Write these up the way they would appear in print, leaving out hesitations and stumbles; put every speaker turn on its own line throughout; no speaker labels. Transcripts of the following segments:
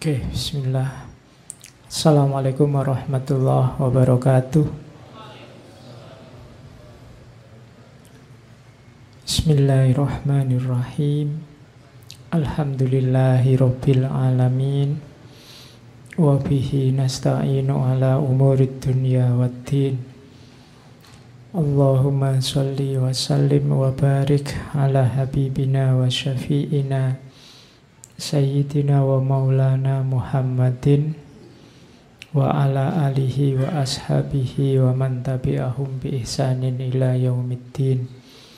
Oke, bismillah. Assalamualaikum warahmatullahi wabarakatuh. Bismillahirrahmanirrahim. Alhamdulillahi rabbil alamin. Wa bihi nasta'inu ala umurid dunya waddin. Allahumma salli wa sallim wa barik ala habibina wa syafi'ina Sayyidina wa maulana Muhammadin wa ala alihi wa ashabihi wa man tabi'ahum bi ihsanin ila yaumiddin.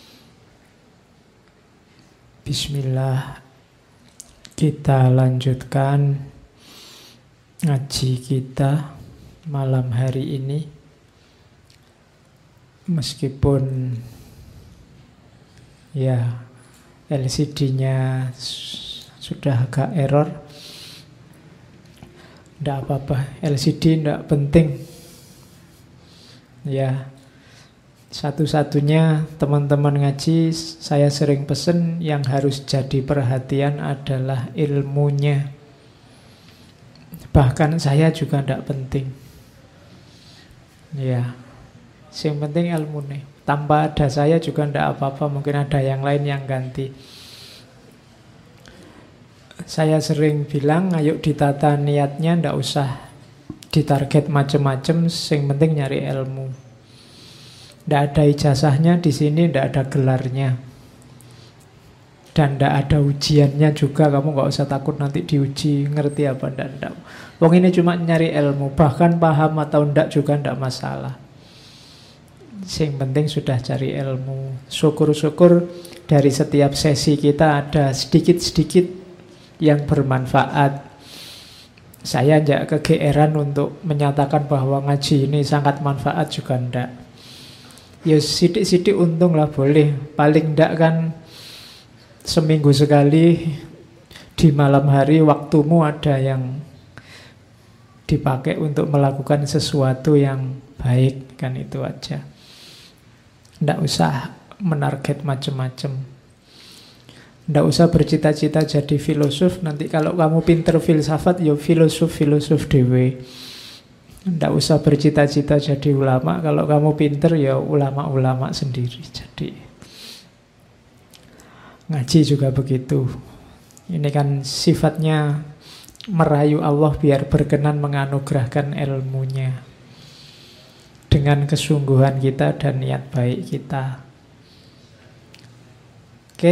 Bismillah. Kita lanjutkan ngaji kita malam hari ini. Meskipun ya LCD-nya sudah agak error, tidak apa-apa, LCD tidak penting. Ya, satu-satunya teman-teman ngaji saya sering pesen yang harus jadi perhatian adalah ilmunya. Bahkan saya juga tidak penting. Ya, yang penting ilmunya. Tanpa ada saya juga tidak apa-apa, mungkin ada yang lain yang ganti. Saya sering bilang, ayo ditata niatnya, ndak usah ditarget macem-macem, yang penting nyari ilmu. Ndak ada ijazahnya di sini, ndak ada gelarnya, dan ndak ada ujiannya juga. Kamu nggak usah takut nanti diuji, ngerti apa ndak. Wong ini cuma nyari ilmu, bahkan paham atau ndak juga ndak masalah. Yang penting sudah cari ilmu. Syukur-syukur dari setiap sesi kita ada sedikit-sedikit yang bermanfaat. Saya tidak kegeeran untuk menyatakan bahwa ngaji ini sangat manfaat juga ndak. Ya sidik-sidik untung lah boleh. Paling ndak kan seminggu sekali di malam hari waktumu ada yang dipakai untuk melakukan sesuatu yang baik, kan itu aja. Ndak usah menarget macam-macam. Nggak usah bercita-cita jadi filosof. Nanti kalau kamu pinter filsafat, ya filosof dewe. Nggak usah bercita-cita jadi ulama. Kalau kamu pinter, ya ulama-ulama sendiri. Jadi ngaji juga begitu. Ini kan sifatnya merayu Allah biar berkenan menganugerahkan ilmunya dengan kesungguhan kita dan niat baik kita. Oke.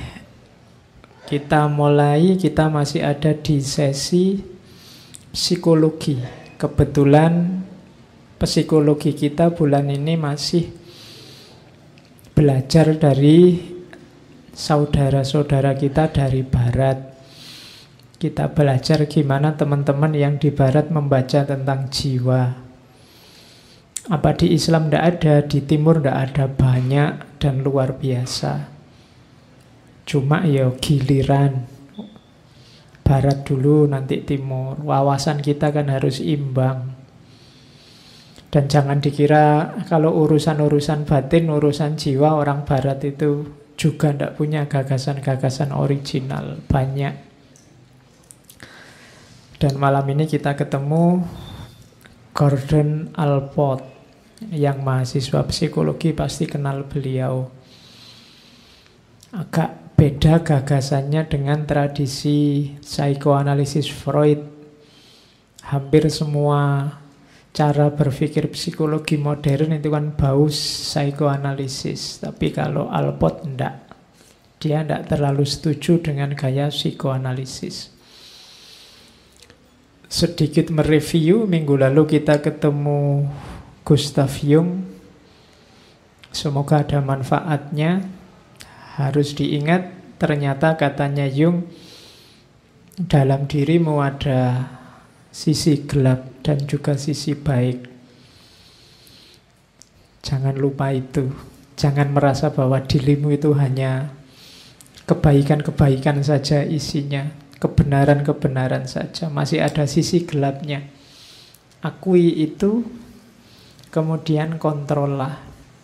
Kita mulai, kita masih ada di sesi psikologi. Kebetulan psikologi kita bulan ini masih belajar dari saudara-saudara kita dari Barat. Kita belajar gimana teman-teman yang di Barat membaca tentang jiwa. Apa di Islam tidak ada, di Timur tidak ada, banyak dan luar biasa. Cuma ya giliran, Barat dulu nanti Timur. Wawasan kita kan harus imbang. Dan jangan dikira kalau urusan-urusan batin, urusan jiwa, orang Barat itu juga tidak punya gagasan-gagasan original. Banyak. Dan malam ini kita ketemu Gordon Allport, yang mahasiswa psikologi pasti kenal beliau. Agak beda gagasannya dengan tradisi psikoanalisis Freud. Hampir semua cara berpikir psikologi modern itu kan bau psikoanalisis. Tapi kalau Allport enggak. Dia enggak terlalu setuju dengan gaya psikoanalisis. Sedikit mereview, minggu lalu kita ketemu Gustav Jung. Semoga ada manfaatnya. Harus diingat, ternyata katanya Jung, dalam dirimu ada sisi gelap dan juga sisi baik. Jangan lupa itu. Jangan merasa bahwa dirimu itu hanya kebaikan-kebaikan saja isinya, kebenaran-kebenaran saja. Masih ada sisi gelapnya. Akui itu, kemudian kontrollah.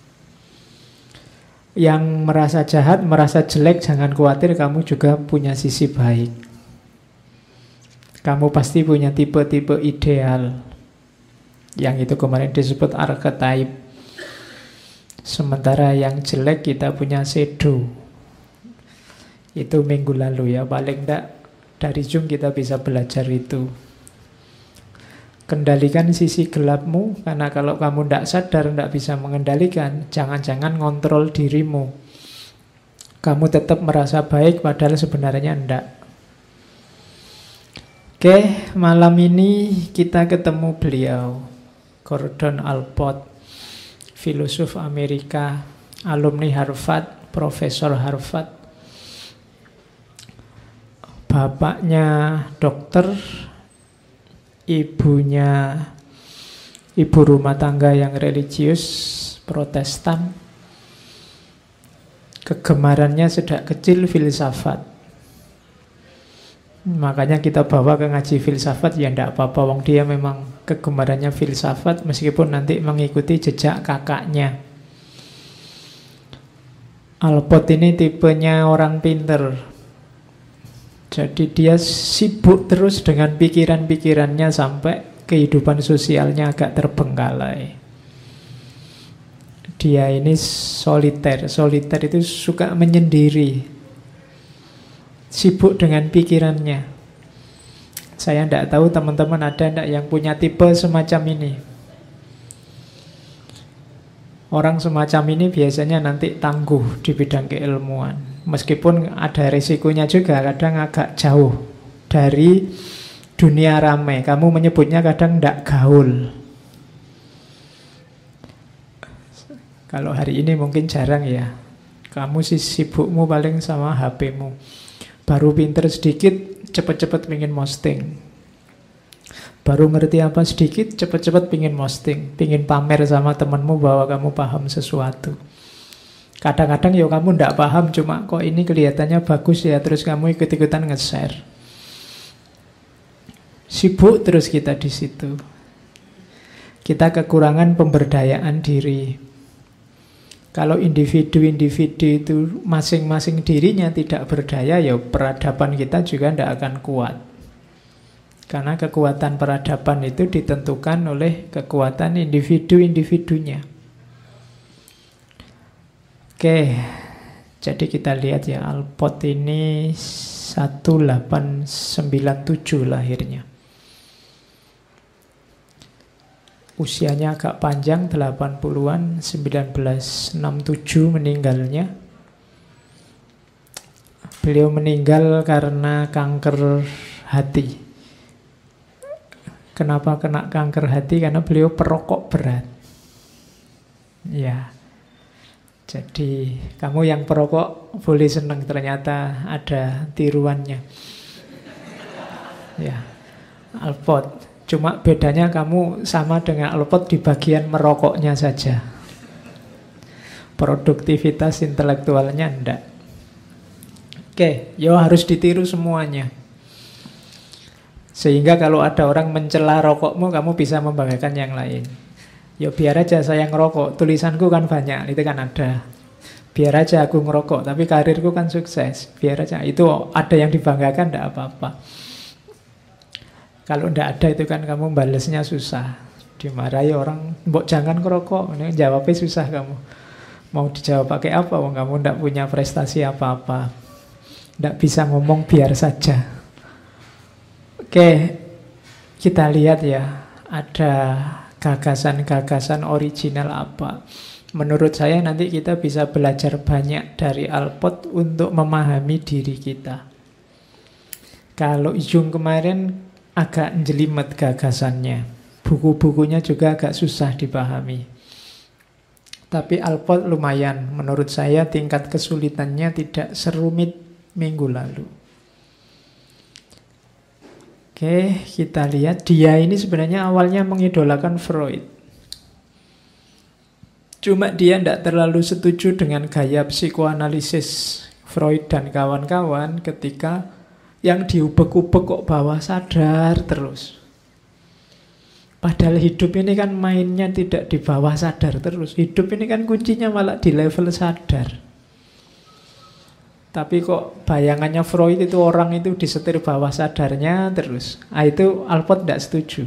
Yang merasa jahat, merasa jelek, jangan khawatir, kamu juga punya sisi baik. Kamu pasti punya tipe-tipe ideal. Yang itu kemarin disebut archetype. Sementara yang jelek kita punya shadow. Itu minggu lalu ya. Paling enggak dari Zoom kita bisa belajar itu. Kendalikan sisi gelapmu, karena kalau kamu tidak sadar, tidak bisa mengendalikan, jangan-jangan ngontrol dirimu. Kamu tetap merasa baik padahal sebenarnya tidak. Oke, malam ini kita ketemu beliau, Gordon Allport, filosof Amerika, alumni Harvard, profesor Harvard. Bapaknya dokter, ibunya ibu rumah tangga yang religius, Protestan. Kegemarannya sejak kecil filsafat. Makanya kita bawa ke ngaji filsafat, ya tidak apa-apa, wong dia memang kegemarannya filsafat, meskipun nanti mengikuti jejak kakaknya. Allport ini tipenya orang pinter. Jadi dia sibuk terus dengan pikiran-pikirannya sampai kehidupan sosialnya agak terbengkalai. Dia ini soliter. Soliter itu suka menyendiri, sibuk dengan pikirannya. Saya tidak tahu teman-teman ada tidak yang punya tipe semacam ini. Orang semacam ini biasanya nanti tangguh di bidang keilmuan. Meskipun ada risikonya juga, kadang agak jauh dari dunia ramai. Kamu menyebutnya kadang tidak gaul. Kalau hari ini mungkin jarang ya. Kamu sibukmu paling sama HP-mu. Baru pinter sedikit, cepet-cepet pingin posting. Baru ngerti apa sedikit, cepet-cepet pingin posting. Pingin pamer sama temanmu bahwa kamu paham sesuatu. Kadang-kadang ya kamu ndak paham, cuma kok ini kelihatannya bagus ya, terus kamu ikut-ikutan nge-share. Sibuk terus kita di situ. Kita kekurangan pemberdayaan diri. Kalau individu-individu itu masing-masing dirinya tidak berdaya, ya peradaban kita juga tidak akan kuat. Karena kekuatan peradaban itu ditentukan oleh kekuatan individu-individunya. Oke, jadi kita lihat ya, Allport ini 1897 lahirnya. Usianya agak panjang, 80-an, 1967 meninggalnya. Beliau meninggal karena kanker hati. Kenapa kena kanker hati? Karena beliau perokok berat. Ya. Jadi kamu yang perokok boleh senang, ternyata ada tiruannya. Ya. Allport. Cuma bedanya kamu sama dengan Allport di bagian merokoknya saja. Produktivitas intelektualnya enggak. Oke, yo harus ditiru semuanya. Sehingga kalau ada orang mencela rokokmu, kamu bisa membanggakan yang lain. Yo biar aja saya ngerokok, tulisanku kan banyak, itu kan ada. Biar aja aku ngerokok, tapi karirku kan sukses. Biar aja, itu ada yang dibanggakan, enggak apa-apa. Kalau ndak ada itu kan kamu balesnya susah. Dimarahi orang, mbok jangan ngerokok. Ini jawabnya susah kamu. Mau dijawab pakai apa? Kamu ndak punya prestasi apa-apa. Ndak bisa ngomong biar saja. Oke, kita lihat ya. Ada gagasan-gagasan original apa. Menurut saya nanti kita bisa belajar banyak dari Allport untuk memahami diri kita. Kalau Jung kemarin agak jelimet gagasannya. Buku-bukunya juga agak susah dipahami. Tapi Allport lumayan. Menurut saya tingkat kesulitannya tidak serumit minggu lalu. Oke, kita lihat. Dia ini sebenarnya awalnya mengidolakan Freud. Cuma dia tidak terlalu setuju dengan gaya psikoanalisis Freud dan kawan-kawan ketika yang diubek-ubek kok bawah sadar terus. Padahal hidup ini kan mainnya tidak di bawah sadar terus. Hidup ini kan kuncinya malah di level sadar. Tapi kok bayangannya Freud itu orang itu disetir bawah sadarnya terus. Itu Alport tidak setuju.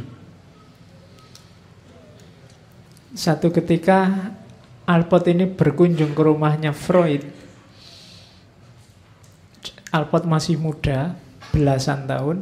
Satu ketika Alport ini berkunjung ke rumahnya Freud. Alport masih muda, belasan tahun.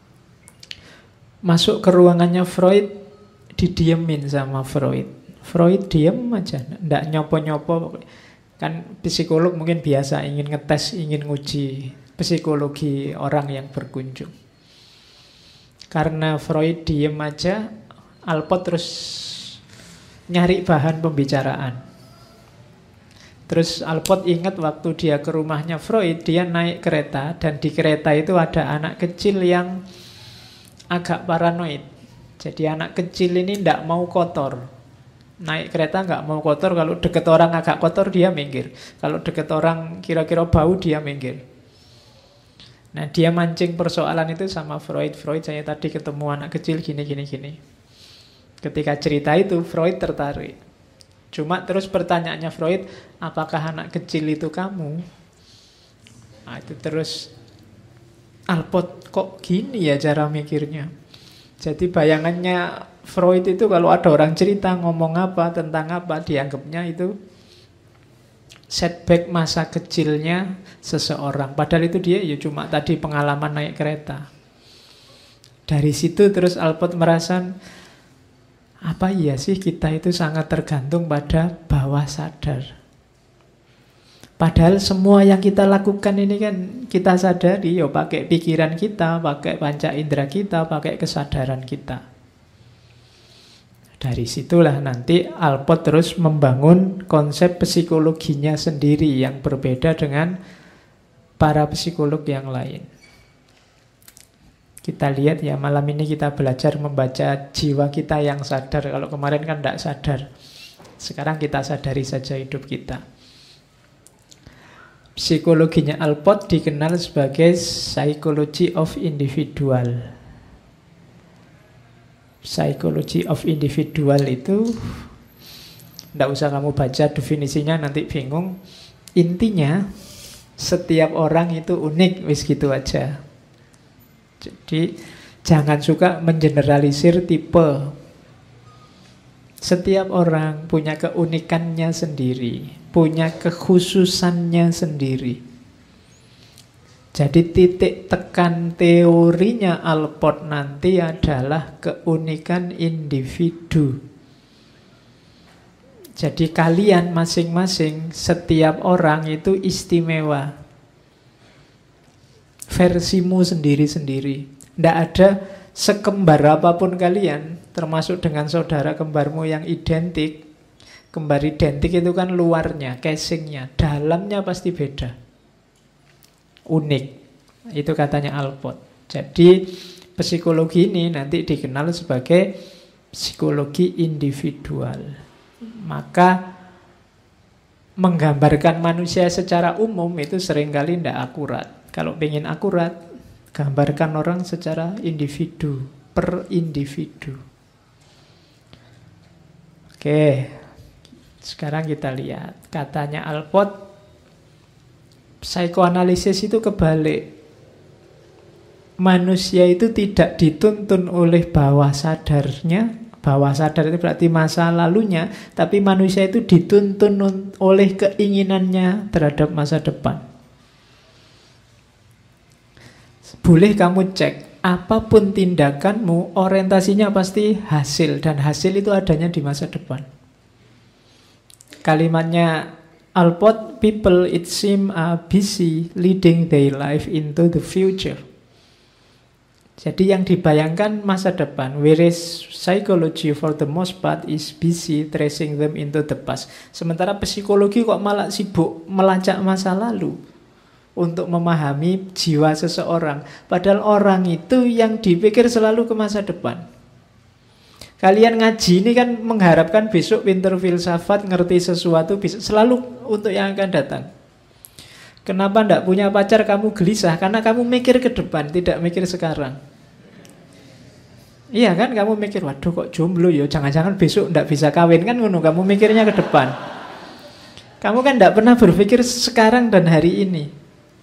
Masuk ke ruangannya Freud, didiemin sama Freud. Freud diem aja, tidak nyopo-nyopo. Kan psikolog mungkin biasa ingin ngetes, ingin nguji psikologi orang yang berkunjung. Karena Freud diem aja, Alport terus nyari bahan pembicaraan. Terus Alport ingat waktu dia ke rumahnya Freud, dia naik kereta, dan di kereta itu ada anak kecil yang agak paranoid. Jadi anak kecil ini tidak mau kotor. Naik kereta nggak mau kotor, kalau deket orang agak kotor dia minggir. Kalau deket orang kira-kira bau dia minggir. Nah dia mancing persoalan itu sama Freud. Freud, saya tadi ketemu anak kecil gini. Ketika cerita itu Freud tertarik. Cuma terus pertanyaannya Freud, apakah anak kecil itu kamu? Nah itu terus Alport kok gini ya cara mikirnya. Jadi bayangannya Freud itu kalau ada orang cerita ngomong apa, tentang apa, dianggapnya itu setback masa kecilnya seseorang. Padahal itu dia ya cuma tadi pengalaman naik kereta. Dari situ terus Alport merasa, apa iya sih kita itu sangat tergantung pada bawah sadar. Padahal semua yang kita lakukan ini kan kita sadari, ya pakai pikiran kita, pakai panca indera kita, pakai kesadaran kita. Dari situlah nanti Alport terus membangun konsep psikologinya sendiri yang berbeda dengan para psikolog yang lain. Kita lihat ya, malam ini kita belajar membaca jiwa kita yang sadar. Kalau kemarin kan tidak sadar. Sekarang kita sadari saja hidup kita. Psikologinya Alport dikenal sebagai psychology of individual. Psychology of individual itu tidak usah kamu baca definisinya, nanti bingung. Intinya setiap orang itu unik, wis gitu aja. Jadi jangan suka mengeneralisir tipe. Setiap orang punya keunikannya sendiri, punya kekhususannya sendiri. Jadi titik tekan teorinya Alport nanti adalah keunikan individu. Jadi kalian masing-masing, setiap orang itu istimewa. Versimu sendiri-sendiri. Tidak ada sekembar apapun kalian, termasuk dengan saudara kembarmu yang identik. Kembar identik itu kan luarnya, casingnya, dalamnya pasti beda. Unik. Itu katanya Alport. Jadi psikologi ini nanti dikenal sebagai psikologi individual. Maka menggambarkan manusia secara umum itu seringkali tidak akurat. Kalau ingin akurat, gambarkan orang secara individu, per individu. Oke, sekarang kita lihat. Katanya Alport, psikoanalisis itu kebalik. Manusia itu tidak dituntun oleh bawah sadarnya. Bawah sadar itu berarti masa lalunya. Tapi manusia itu dituntun oleh keinginannya terhadap masa depan. Boleh kamu cek, apapun tindakanmu, orientasinya pasti hasil. Dan hasil itu adanya di masa depan. Kalimatnya Alport, people it seem are busy leading their life into the future. Jadi yang dibayangkan masa depan, whereas psychology for the most part is busy tracing them into the past. Sementara psikologi kok malah sibuk melacak masa lalu untuk memahami jiwa seseorang. Padahal orang itu yang dipikir selalu ke masa depan. Kalian ngaji ini kan mengharapkan besok pinter filsafat, ngerti sesuatu, bisa selalu untuk yang akan datang. Kenapa tidak punya pacar kamu gelisah? Karena kamu mikir ke depan, tidak mikir sekarang. Iya kan, kamu mikir, waduh kok jomblo ya, jangan-jangan besok tidak bisa kawin kan, kamu mikirnya ke depan. Kamu kan tidak pernah berpikir sekarang dan hari ini.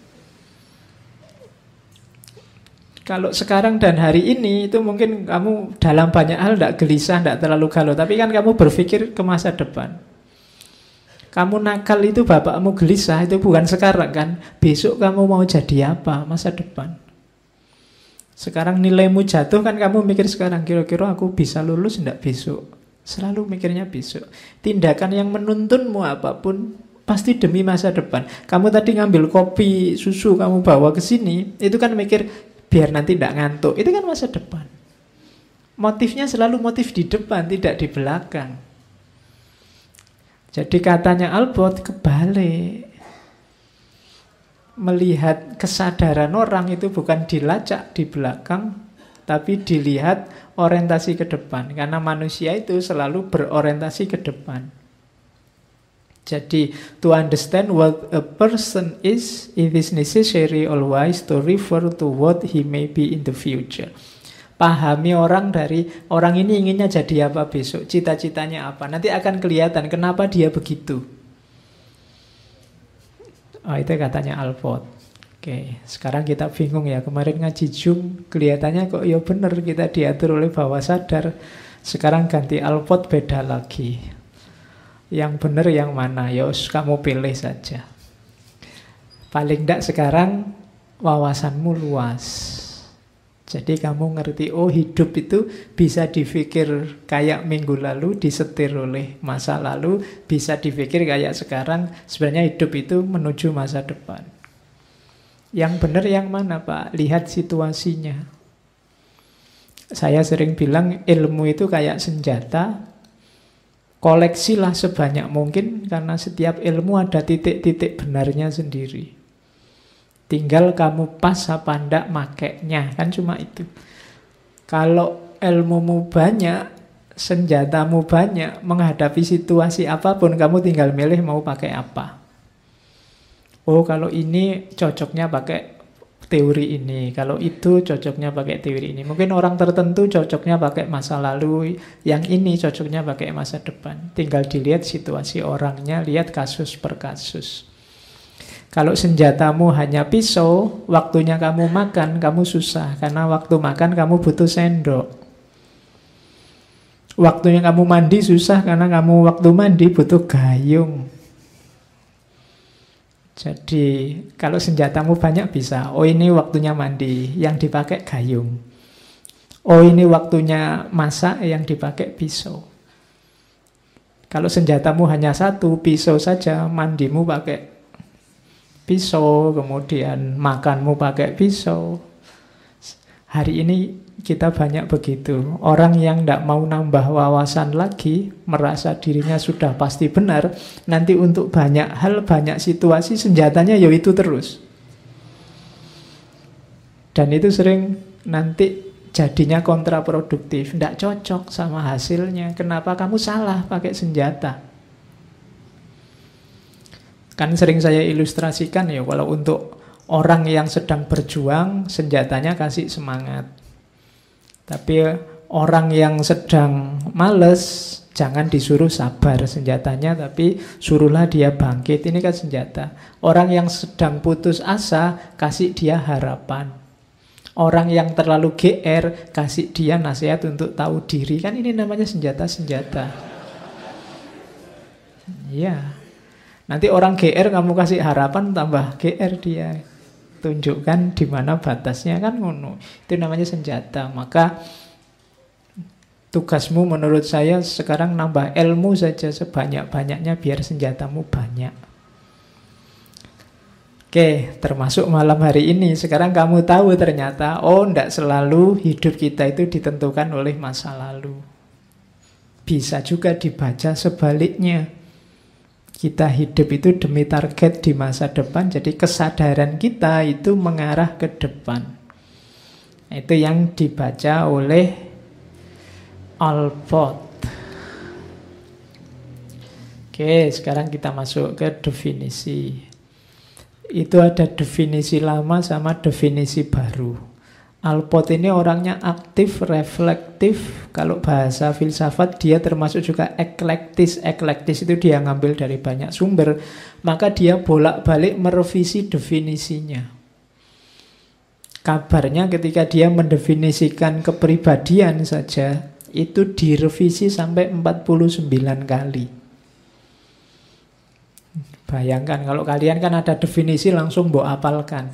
Kalau sekarang dan hari ini itu mungkin kamu dalam banyak hal tidak gelisah, tidak terlalu galau. Tapi kan kamu berpikir ke masa depan. Kamu nakal itu bapakmu gelisah, itu bukan sekarang kan. Besok kamu mau jadi apa masa depan. Sekarang nilaimu jatuh kan kamu mikir sekarang, kira-kira aku bisa lulus tidak besok. Selalu mikirnya besok. Tindakan yang menuntunmu apapun pasti demi masa depan. Kamu tadi ngambil kopi, susu, kamu bawa ke sini, itu kan mikir biar nanti tidak ngantuk. Itu kan masa depan. Motifnya selalu motif di depan, tidak di belakang. Jadi katanya Albert kebalik. Melihat kesadaran orang itu bukan dilacak di belakang, tapi dilihat orientasi ke depan. Karena manusia itu selalu berorientasi ke depan. Jadi, to understand what a person is, it is necessary always to refer to what he may be in the future. Pahami orang dari orang ini inginnya jadi apa besok, cita-citanya apa. Nanti akan kelihatan kenapa dia begitu. Oh, itu katanya Alport. Oke, sekarang kita bingung ya. Kemarin ngaji Jung, kelihatannya kok ya benar kita diatur oleh bawah sadar. Sekarang ganti Alport beda lagi. Yang benar yang mana? Yos, kamu pilih saja. Paling tidak sekarang wawasanmu luas. Jadi kamu ngerti, oh hidup itu bisa dipikir kayak minggu lalu, disetir oleh masa lalu, bisa dipikir kayak sekarang, sebenarnya hidup itu menuju masa depan. Yang benar yang mana Pak? Lihat situasinya. Saya sering bilang ilmu itu kayak senjata. Koleksilah sebanyak mungkin karena setiap ilmu ada titik-titik benarnya sendiri. Tinggal kamu pas apa ndak makainya, kan cuma itu. Kalau ilmumu banyak, senjatamu banyak, menghadapi situasi apapun kamu tinggal milih mau pakai apa. Oh, kalau ini cocoknya pakai teori ini, kalau itu cocoknya pakai teori ini. Mungkin orang tertentu cocoknya pakai masa lalu, yang ini cocoknya pakai masa depan. Tinggal dilihat situasi orangnya, lihat kasus per kasus. Kalau senjatamu hanya pisau, waktunya kamu makan, kamu susah. Karena waktu makan kamu butuh sendok. Waktunya kamu mandi susah, karena kamu waktu mandi butuh gayung. Jadi kalau senjatamu banyak bisa. Oh ini waktunya mandi, yang dipakai gayung. Oh ini waktunya masak, yang dipakai pisau. Kalau senjatamu hanya satu, pisau saja, mandimu pakai pisau, kemudian makanmu pakai pisau. Hari ini kita banyak begitu. Orang yang tidak mau nambah wawasan lagi, merasa dirinya sudah pasti benar, nanti untuk banyak hal, banyak situasi, senjatanya ya itu terus. Dan itu sering nanti jadinya kontraproduktif, tidak cocok sama hasilnya. Kenapa kamu salah pakai senjata? Kan sering saya ilustrasikan ya, kalau untuk orang yang sedang berjuang, senjatanya kasih semangat. Tapi orang yang sedang males, jangan disuruh sabar senjatanya, tapi suruhlah dia bangkit. Ini kan senjata. Orang yang sedang putus asa, kasih dia harapan. Orang yang terlalu GR, kasih dia nasihat untuk tahu diri. Kan ini namanya senjata-senjata. Iya. Nanti orang GR kamu kasih harapan, tambah GR dia. Tunjukkan di mana batasnya, kan ngono. Itu namanya senjata. Maka tugasmu menurut saya sekarang nambah ilmu saja sebanyak-banyaknya biar senjatamu banyak. Oke, termasuk malam hari ini. Sekarang kamu tahu ternyata, oh tidak selalu hidup kita itu ditentukan oleh masa lalu. Bisa juga dibaca sebaliknya. Kita hidup itu demi target di masa depan, jadi kesadaran kita itu mengarah ke depan. Itu yang dibaca oleh Alport. Oke, sekarang kita masuk ke definisi. Itu ada definisi lama sama definisi baru. Alport ini orangnya aktif, reflektif. Kalau bahasa filsafat dia termasuk juga eklektis. Eklektis itu dia ngambil dari banyak sumber. Maka dia bolak-balik merevisi definisinya. Kabarnya ketika dia mendefinisikan kepribadian saja, itu direvisi sampai 49 kali. Bayangkan kalau kalian kan ada definisi langsung mbok apalkan.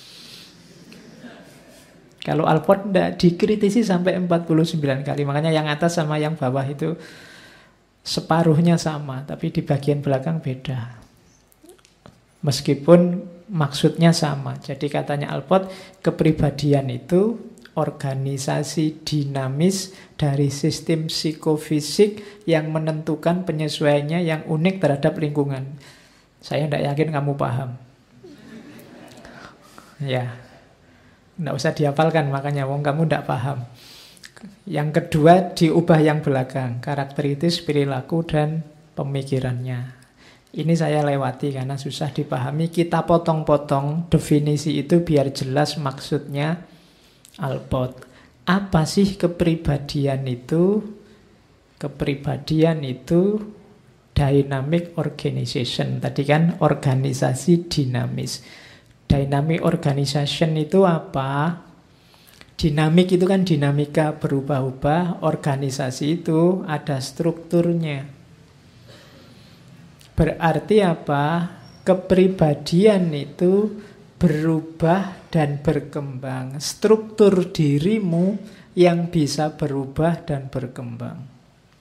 Kalau Alport tidak, dikritisi sampai 49 kali. Makanya yang atas sama yang bawah itu separuhnya sama, tapi di bagian belakang beda. Meskipun maksudnya sama. Jadi katanya Alport, kepribadian itu organisasi dinamis dari sistem psikofisik yang menentukan penyesuaiannya yang unik terhadap lingkungan. Saya tidak yakin kamu paham. Ya, tidak usah dihafalkan makanya, wong kamu tidak paham. Yang kedua diubah yang belakang, karakteritis, perilaku, dan pemikirannya. Ini saya lewati karena susah dipahami. Kita potong-potong definisi itu biar jelas maksudnya Alport. Apa sih kepribadian itu? Kepribadian itu dynamic organization. Tadi kan organisasi dinamis. Dynamic organization itu apa? Dinamik itu kan dinamika berubah-ubah. Organisasi itu ada strukturnya. Berarti apa? Kepribadian itu berubah dan berkembang. Struktur dirimu yang bisa berubah dan berkembang.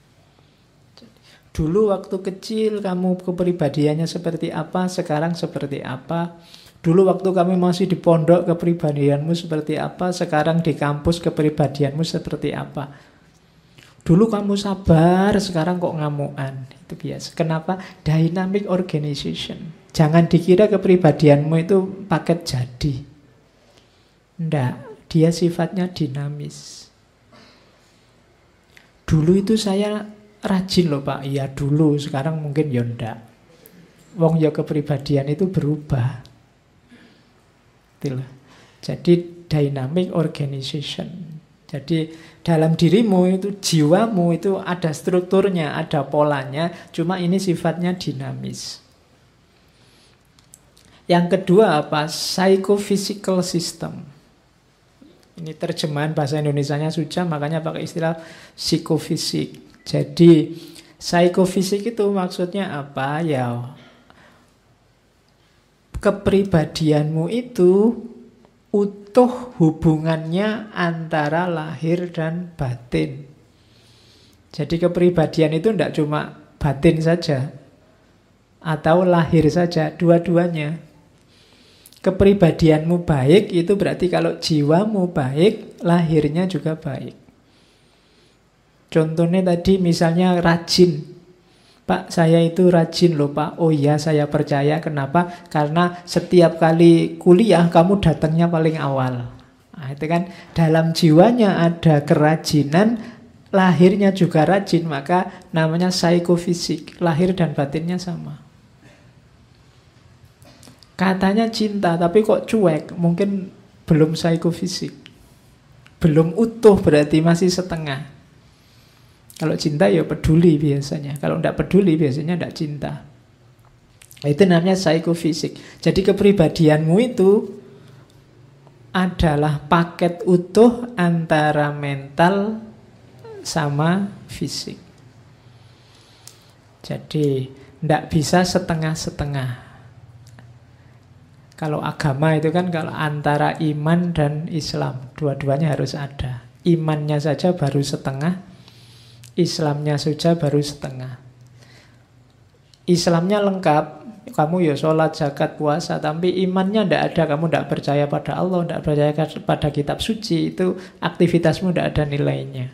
Dulu waktu kecil kamu kepribadiannya seperti apa, sekarang seperti apa. Dulu waktu kamu masih di pondok kepribadianmu seperti apa, sekarang di kampus kepribadianmu seperti apa. Dulu kamu sabar, sekarang kok ngamuan. Itu biasa. Kenapa? Dynamic organization. Jangan dikira kepribadianmu itu paket jadi. Enggak, dia sifatnya dinamis. Dulu itu saya rajin loh Pak. Iya dulu, sekarang mungkin ya enggak. Wong ya kepribadian itu berubah. Itulah. Jadi dynamic organization. Jadi dalam dirimu itu, jiwamu itu ada strukturnya, ada polanya, cuma ini sifatnya dinamis. Yang kedua apa? Psychophysical system. Ini terjemahan bahasa Indonesianya susah, makanya pakai istilah psikofisik. Jadi psikofisik itu maksudnya apa? Ya, kepribadianmu itu utuh hubungannya antara lahir dan batin. Jadi kepribadian itu tidak cuma batin saja atau lahir saja, dua-duanya. Kepribadianmu baik itu berarti kalau jiwamu baik, lahirnya juga baik. Contohnya tadi misalnya rajin. Pak, saya itu rajin loh Pak. Oh iya, saya percaya. Kenapa? Karena setiap kali kuliah kamu datangnya paling awal. Nah, itu kan dalam jiwanya ada kerajinan, lahirnya juga rajin, maka namanya psikofisik. Lahir dan batinnya sama. Katanya cinta, tapi kok cuek? Mungkin belum psikofisik. Belum utuh, berarti masih setengah. Kalau cinta ya peduli biasanya. Kalau tidak peduli biasanya tidak cinta. Itu namanya psikofisik. Jadi kepribadianmu itu adalah paket utuh antara mental sama fisik. Jadi tidak bisa setengah-setengah. Kalau agama itu kan kalau antara iman dan Islam, dua-duanya harus ada. Imannya saja baru setengah, Islamnya saja baru setengah. Islamnya lengkap, kamu ya sholat, zakat, puasa, tapi imannya tidak ada, kamu tidak percaya pada Allah, tidak percaya pada kitab suci, itu aktivitasmu tidak ada nilainya.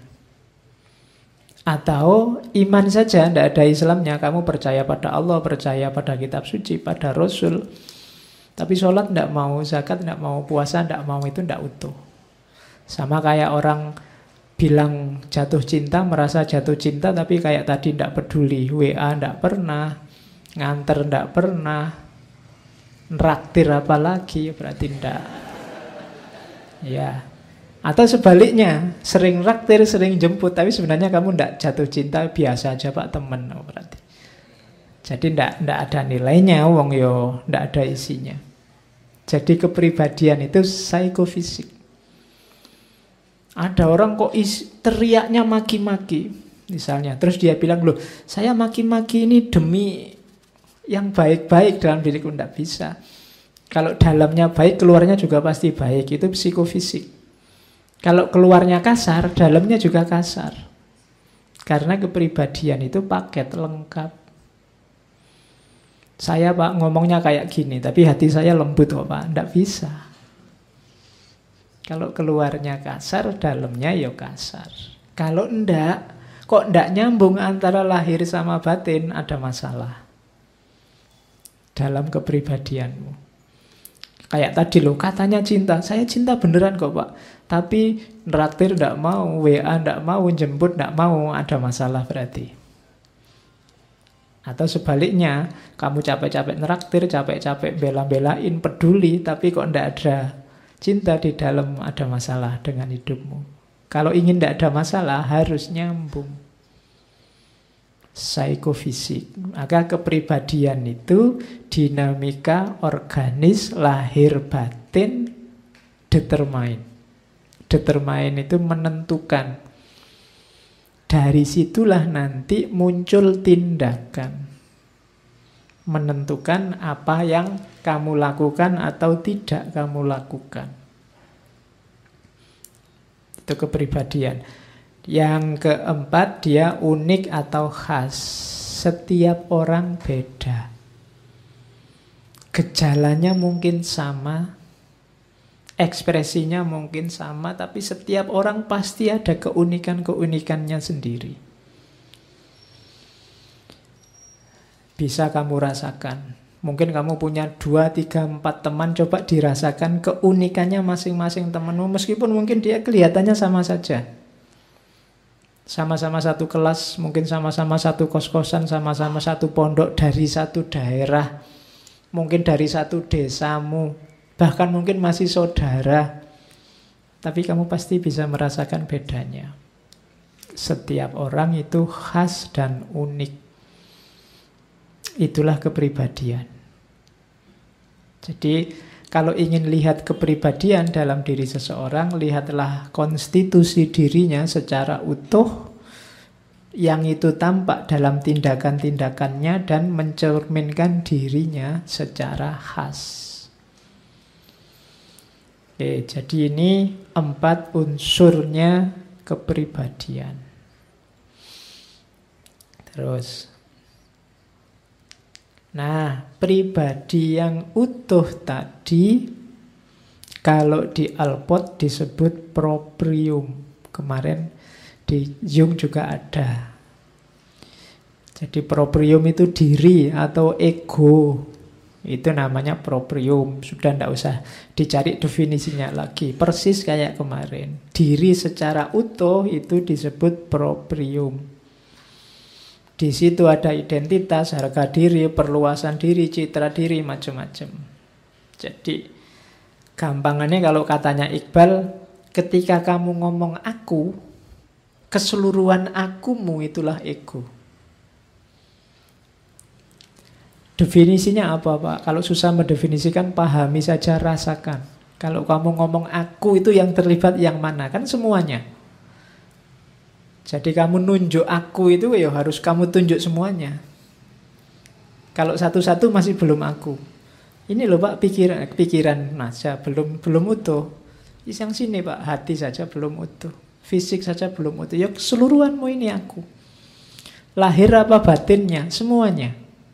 Atau iman saja, tidak ada Islamnya, kamu percaya pada Allah, percaya pada kitab suci, pada Rasul, tapi sholat tidak mau, zakat tidak mau, puasa tidak mau, itu tidak utuh. Sama kayak orang bilang jatuh cinta, merasa jatuh cinta, tapi kayak tadi tidak peduli, WA tidak pernah, nganter tidak pernah, nraktir apalagi, berarti tidak. Ya. Atau sebaliknya, sering nraktir, sering jemput, tapi sebenarnya kamu tidak jatuh cinta, biasa aja Pak temen, berarti. Jadi tidak ada nilainya, wong yo tidak ada isinya. Jadi kepribadian itu psikofisik. Ada orang kok teriaknya maki-maki, misalnya. Terus dia bilang, loh saya maki-maki ini demi yang baik-baik dalam diriku. Tidak bisa. Kalau dalamnya baik, keluarnya juga pasti baik. Itu psikofisik. Kalau keluarnya kasar, dalamnya juga kasar. Karena kepribadian itu paket lengkap. Saya Pak ngomongnya kayak gini, tapi hati saya lembut kok Pak. Tidak bisa. Kalau keluarnya kasar, dalamnya ya kasar. Kalau enggak, kok enggak nyambung antara lahir sama batin, ada masalah dalam kepribadianmu. Kayak tadi loh, katanya cinta. Saya cinta beneran kok Pak. Tapi neraktir enggak mau, WA enggak mau, jemput enggak mau, ada masalah berarti. Atau sebaliknya, kamu capek-capek neraktir, capek-capek bela-belain, peduli, tapi kok enggak ada cinta di dalam, ada masalah dengan hidupmu. Kalau ingin enggak ada masalah, harus nyambung. Psikofisik. Maka kepribadian itu dinamika organis, lahir batin, determine. Determine itu menentukan. Dari situlah nanti muncul tindakan. Menentukan apa yang kamu lakukan atau tidak kamu lakukan. Itu kepribadian. Yang keempat, dia unik atau khas. Setiap orang beda. Gejalanya mungkin sama, ekspresinya mungkin sama, tapi setiap orang pasti ada keunikan-keunikannya sendiri. Bisa kamu rasakan. Mungkin kamu punya 2, 3, 4 teman, coba dirasakan keunikannya masing-masing temanmu, meskipun mungkin dia kelihatannya sama saja. Sama-sama satu kelas, mungkin sama-sama satu kos-kosan, sama-sama satu pondok, dari satu daerah, mungkin dari satu desamu, bahkan mungkin masih saudara. Tapi kamu pasti bisa merasakan bedanya. Setiap orang itu khas dan unik. Itulah kepribadian. Jadi kalau ingin lihat kepribadian dalam diri seseorang, lihatlah konstitusi dirinya secara utuh, yang itu tampak dalam tindakan-tindakannya dan mencerminkan dirinya secara khas. Oke, jadi ini 4 unsurnya kepribadian. Terus, nah, pribadi yang utuh tadi kalau di Alport disebut proprium. Kemarin di Jung juga ada. Jadi proprium itu diri atau ego. Itu namanya proprium. Sudah tidak usah dicari definisinya lagi. Persis kayak kemarin. Diri secara utuh itu disebut proprium. Di situ ada identitas, harga diri, perluasan diri, citra diri, macam-macam. Jadi gampangannya kalau katanya Iqbal, ketika kamu ngomong aku, keseluruhan akumu itulah ego. Definisinya apa Pak? Kalau susah mendefinisikan, pahami saja, rasakan. Kalau kamu ngomong aku itu yang terlibat yang mana? Kan semuanya. Jadi kamu nunjuk aku itu ya harus kamu tunjuk semuanya. Kalau satu-satu masih belum aku. Ini loh Pak, pikiran saja belum utuh. Yang sini Pak, hati saja belum utuh. Fisik saja belum utuh. Ya keseluruhanmu ini aku. Lahir apa batinnya, semuanya.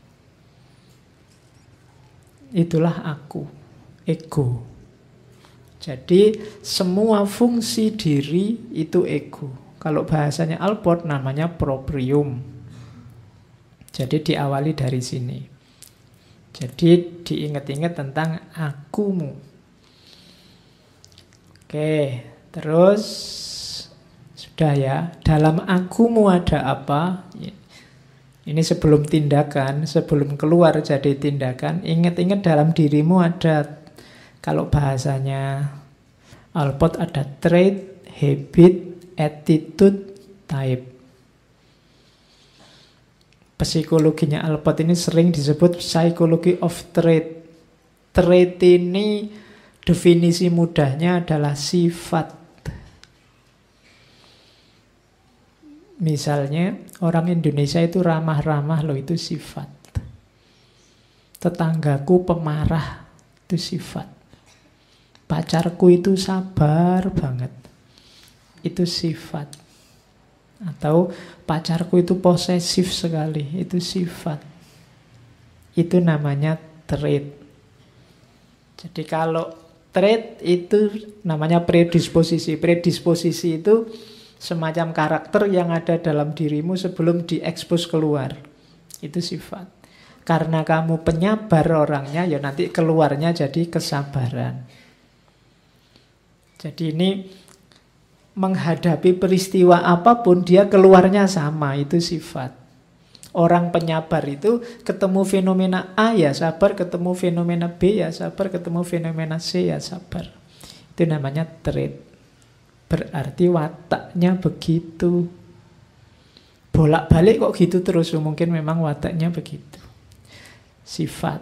Itulah aku, ego. Jadi semua fungsi diri itu ego. Kalau bahasanya Alport namanya proprium. Jadi diawali dari sini. Jadi diingat-ingat tentang akumu. Oke, terus sudah ya. Dalam akumu ada apa? Ini sebelum tindakan, sebelum keluar jadi tindakan. Ingat-ingat dalam dirimu ada, kalau bahasanya Alport ada trait, habit, attitude, type. Psikologinya Alport ini sering disebut psychology of trait. Trait ini definisi mudahnya adalah sifat. Misalnya orang Indonesia itu ramah-ramah loh, itu sifat. Tetanggaku pemarah, itu sifat. Pacarku itu sabar banget, itu sifat. Atau pacarku itu posesif sekali, itu sifat. Itu namanya trait. Jadi kalau trait itu namanya predisposisi. Predisposisi itu semacam karakter yang ada dalam dirimu sebelum diekspos keluar. Itu sifat. Karena kamu penyabar orangnya, ya nanti keluarnya jadi kesabaran. Jadi ini menghadapi peristiwa apapun, dia keluarnya sama, itu sifat. Orang penyabar itu ketemu fenomena A ya sabar, ketemu fenomena B ya sabar, ketemu fenomena C ya sabar. Itu namanya trait. Berarti wataknya begitu. Bolak-balik kok gitu terus, mungkin memang wataknya begitu. Sifat.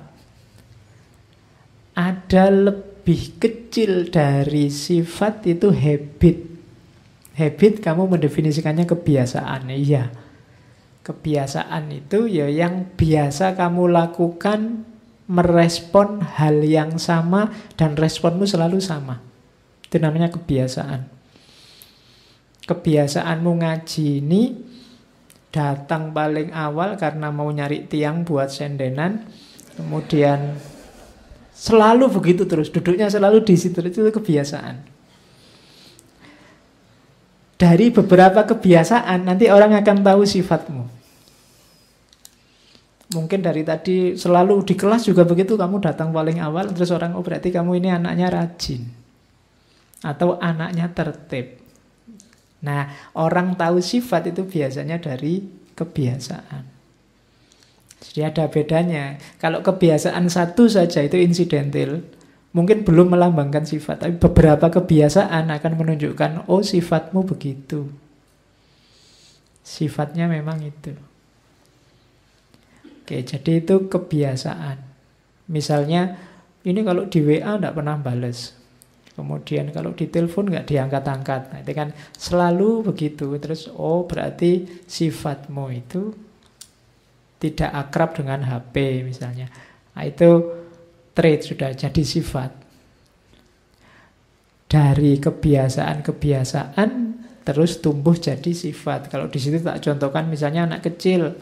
Ada lebih kecil dari sifat itu habit. Habit kamu mendefinisikannya kebiasaan. Iya. Kebiasaan itu ya yang biasa kamu lakukan, merespon hal yang sama dan responmu selalu sama. Itu namanya kebiasaan. Kebiasaanmu ngaji ini datang paling awal karena mau nyari tiang buat sendenan, kemudian selalu begitu terus, duduknya selalu di situ, itu kebiasaan. Dari beberapa kebiasaan nanti orang akan tahu sifatmu. Mungkin dari tadi selalu di kelas juga begitu, kamu datang paling awal, terus orang, oh berarti kamu ini anaknya rajin atau anaknya tertib. Nah, orang tahu sifat itu biasanya dari kebiasaan. Jadi ada bedanya. Kalau kebiasaan satu saja itu insidental, mungkin belum melambangkan sifat. Tapi beberapa kebiasaan akan menunjukkan, oh sifatmu begitu. Sifatnya memang itu. Oke, jadi itu kebiasaan. Misalnya, ini kalau di WA tidak pernah balas. Kemudian kalau ditelepon nggak diangkat-angkat. Nah, itu kan selalu begitu. Terus, oh berarti sifatmu itu tidak akrab dengan HP misalnya. Nah, itu trait, sudah jadi sifat. Dari kebiasaan-kebiasaan terus tumbuh jadi sifat. Kalau di situ tak contohkan misalnya anak kecil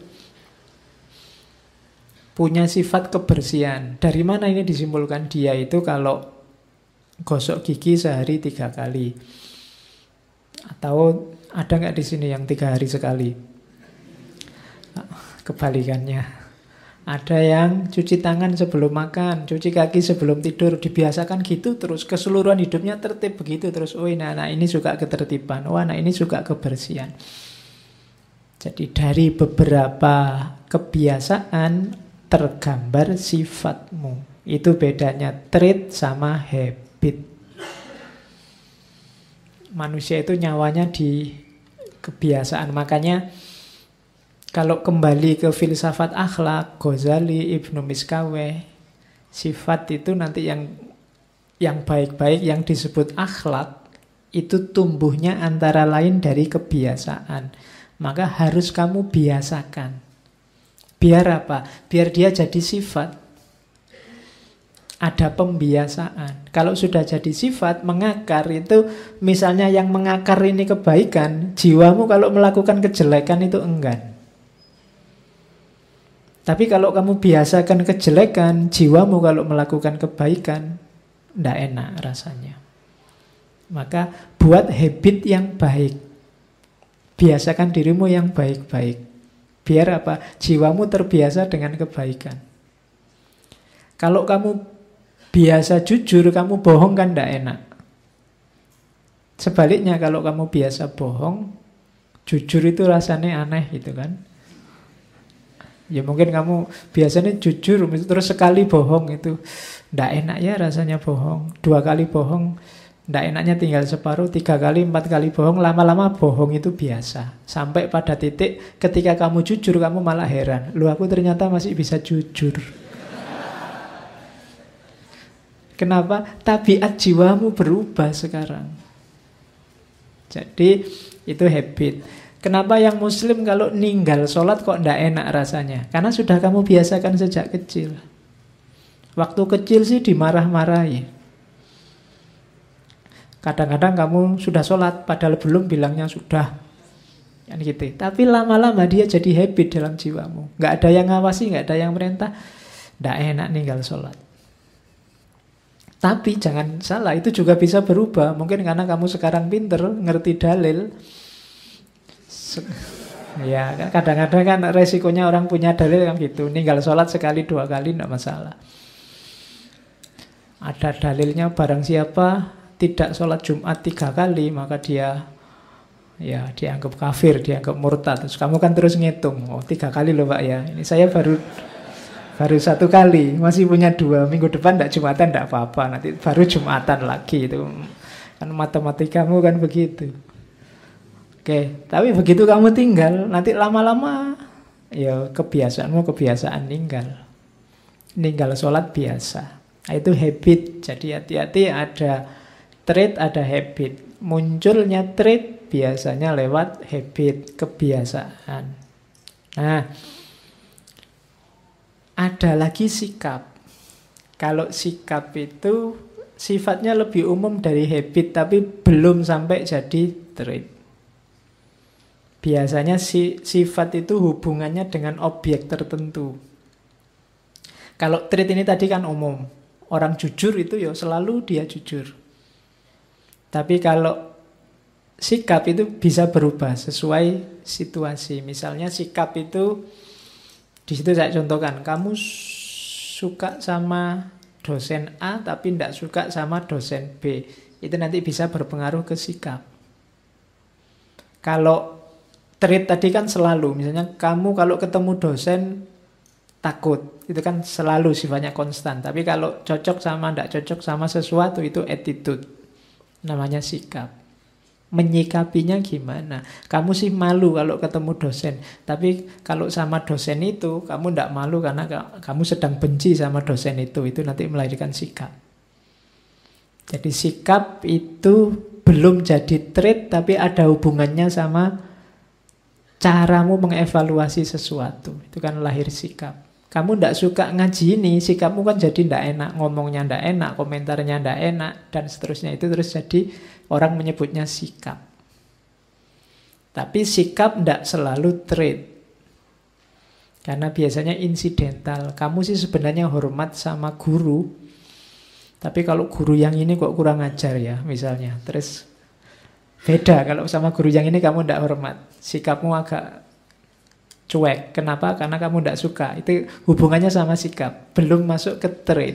punya sifat kebersihan. Dari mana ini disimpulkan? Dia itu kalau gosok gigi sehari 3 kali. Atau ada nggak di sini yang 3 hari sekali? Kebalikannya. Ada yang cuci tangan sebelum makan, cuci kaki sebelum tidur, dibiasakan gitu terus, keseluruhan hidupnya tertib begitu terus. Oh ini anak ini suka ketertiban, oh anak ini suka kebersihan. Jadi dari beberapa kebiasaan tergambar sifatmu. Itu bedanya trait sama habit. Manusia itu nyawanya di kebiasaan. Makanya kalau kembali ke filsafat akhlak, Ghazali, Ibnu Miskaweh, sifat itu nanti yang baik-baik yang disebut akhlak itu tumbuhnya antara lain dari kebiasaan. Maka harus kamu biasakan. Biar apa? Biar dia jadi sifat. Ada pembiasaan. Kalau sudah jadi sifat, mengakar itu, misalnya yang mengakar ini kebaikan, jiwamu kalau melakukan kejelekan itu enggan. Tapi kalau kamu biasakan kejelekan, jiwamu kalau melakukan kebaikan, tidak enak rasanya. Maka buat habit yang baik. Biasakan dirimu yang baik-baik. Biar apa? Jiwamu terbiasa dengan kebaikan. Kalau kamu biasa jujur, kamu bohong kan tidak enak. Sebaliknya kalau kamu biasa bohong, jujur itu rasanya aneh gitu kan. Ya mungkin kamu biasanya jujur, terus sekali bohong itu tidak enak ya rasanya bohong. 2 kali bohong, tidak enaknya tinggal separuh. 3 kali, 4 kali bohong, lama-lama bohong itu biasa. Sampai pada titik ketika kamu jujur, kamu malah heran. Loh aku ternyata masih bisa jujur. Kenapa? Tabiat jiwamu berubah sekarang. Jadi itu habit. Kenapa yang muslim kalau ninggal sholat kok ndak enak rasanya? Karena sudah kamu biasakan sejak kecil. Waktu kecil sih dimarah-marahi. Kadang-kadang kamu sudah sholat padahal belum, bilangnya sudah. Gitu. Tapi lama-lama dia jadi habit dalam jiwamu. Nggak ada yang ngawasi, nggak ada yang merintah. Nggak enak ninggal sholat. Tapi jangan salah, itu juga bisa berubah. Mungkin karena kamu sekarang pinter, ngerti dalil. Ya, kadang-kadang kan resikonya orang punya dalil kan gitu. Ninggal sholat sekali, 2 kali nggak masalah. Ada dalilnya barang siapa tidak sholat Jumat 3 kali, maka dia ya dianggap kafir, dianggap murtad. Terus kamu kan terus ngitung, oh 3 kali loh Pak ya. Ini saya baru 1 kali, masih punya 2. Minggu depan tidak Jumatan tidak apa-apa, nanti baru Jumatan lagi. Itu kan matematikamu kan begitu. Oke, tapi begitu kamu tinggal, nanti lama-lama ya kebiasaanmu kebiasaan ninggal sholat biasa. Nah, itu habit. Jadi hati-hati, ada trait, ada habit. Munculnya trait biasanya lewat habit, kebiasaan. Nah, ada lagi sikap. Kalau sikap itu sifatnya lebih umum dari habit, tapi belum sampai jadi trait. Biasanya sifat itu hubungannya dengan objek tertentu. Kalau trait ini tadi kan umum. Orang jujur itu ya selalu dia jujur. Tapi kalau sikap itu bisa berubah sesuai situasi. Misalnya sikap itu, di situ saya contohkan, kamu suka sama dosen A tapi tidak suka sama dosen B. Itu nanti bisa berpengaruh ke sikap. Kalau trait tadi kan selalu, misalnya kamu kalau ketemu dosen takut, itu kan selalu sifatnya konstan. Tapi kalau cocok sama tidak cocok sama sesuatu, itu attitude, namanya sikap. Menyikapinya gimana? Kamu sih malu kalau ketemu dosen, tapi kalau sama dosen itu kamu tidak malu karena kamu sedang benci sama dosen itu nanti melahirkan sikap. Jadi sikap itu belum jadi trait, tapi ada hubungannya sama caramu mengevaluasi sesuatu. Itu kan lahir sikap. Kamu tidak suka ngaji ini, sikapmu kan jadi tidak enak, ngomongnya tidak enak, komentarnya tidak enak, dan seterusnya. Itu terus jadi orang menyebutnya sikap. Tapi sikap tidak selalu trait. Karena biasanya insidental. Kamu sih sebenarnya hormat sama guru, tapi kalau guru yang ini kok kurang ajar ya, misalnya. Terus beda, kalau sama guru yang ini kamu tidak hormat. Sikapmu agak cuek. Kenapa? Karena kamu tidak suka. Itu hubungannya sama sikap. Belum masuk ke trait.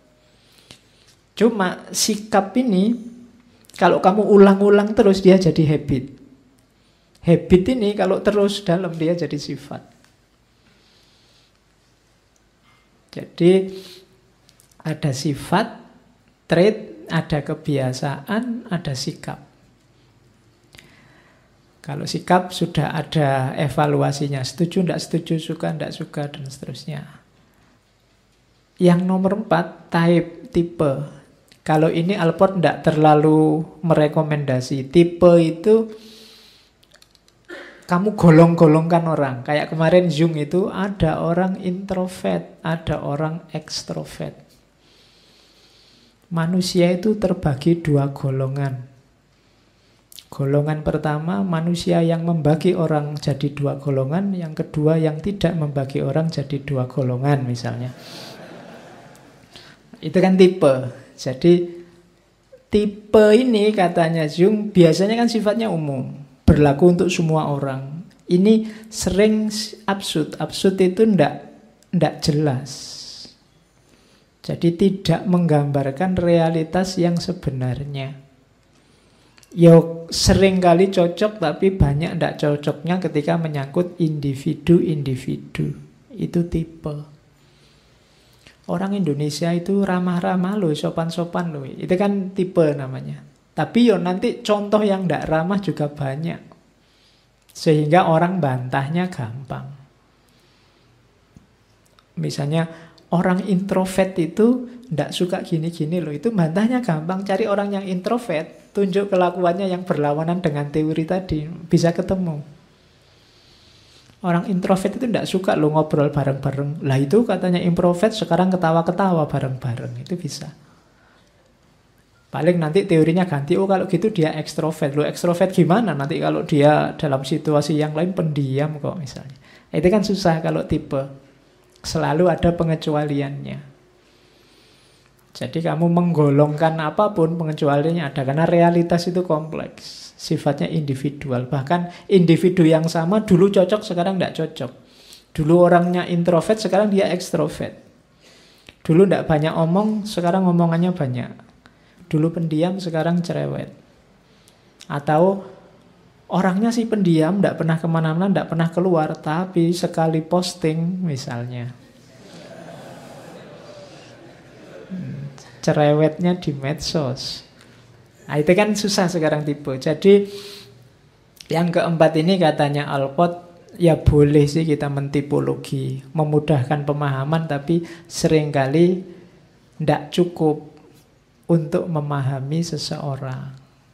Cuma sikap ini, kalau kamu ulang-ulang terus, dia jadi habit. Habit ini kalau terus dalam, dia jadi sifat. Jadi ada sifat, trait, ada kebiasaan, ada sikap. Kalau sikap sudah ada evaluasinya, setuju, tidak setuju, suka, tidak suka, dan seterusnya. Yang nomor 4, type, tipe. Kalau ini Alport tidak terlalu merekomendasi. Tipe itu kamu golong-golongkan orang. Kayak kemarin Jung itu ada orang introvert, ada orang ekstrovert. Manusia itu terbagi 2 golongan. Golongan pertama, manusia yang membagi orang jadi 2 golongan. Yang kedua, yang tidak membagi orang jadi 2 golongan misalnya. Itu kan tipe. Jadi tipe ini katanya Jung biasanya kan sifatnya umum, berlaku untuk semua orang. Ini sering absurd. Absurd itu ndak jelas. Jadi tidak menggambarkan realitas yang sebenarnya. Ya sering kali cocok, tapi banyak tidak cocoknya ketika menyangkut individu-individu. Itu tipe. Orang Indonesia itu ramah-ramah loh, sopan-sopan loh. Itu kan tipe namanya. Tapi yo nanti contoh yang tidak ramah juga banyak. Sehingga orang bantahnya gampang. Misalnya orang introvert itu ndak suka gini-gini loh. Itu bantahnya gampang. Cari orang yang introvert, tunjuk kelakuannya yang berlawanan dengan teori tadi, bisa ketemu. Orang introvert itu ndak suka loh ngobrol bareng-bareng. Lah itu katanya introvert, sekarang ketawa-ketawa bareng-bareng. Itu bisa. Paling nanti teorinya ganti, oh kalau gitu dia ekstrovert. Loh ekstrovert gimana? Nanti kalau dia dalam situasi yang lain pendiam kok misalnya. Itu kan susah kalau tipe. Selalu ada pengecualiannya. Jadi kamu menggolongkan apapun pengecualiannya ada. Karena realitas itu kompleks. Sifatnya individual. Bahkan individu yang sama dulu cocok, sekarang tidak cocok. Dulu orangnya introvert, sekarang dia ekstrovert. Dulu tidak banyak omong, sekarang omongannya banyak. Dulu pendiam, sekarang cerewet. Atau orangnya sih pendiam, tidak pernah kemana-mana, tidak pernah keluar, tapi sekali posting misalnya, cerewetnya di medsos. Nah, itu kan susah sekarang tipe. Jadi yang keempat ini katanya Alport, ya boleh sih kita mentipologi, memudahkan pemahaman, tapi seringkali tidak cukup untuk memahami seseorang.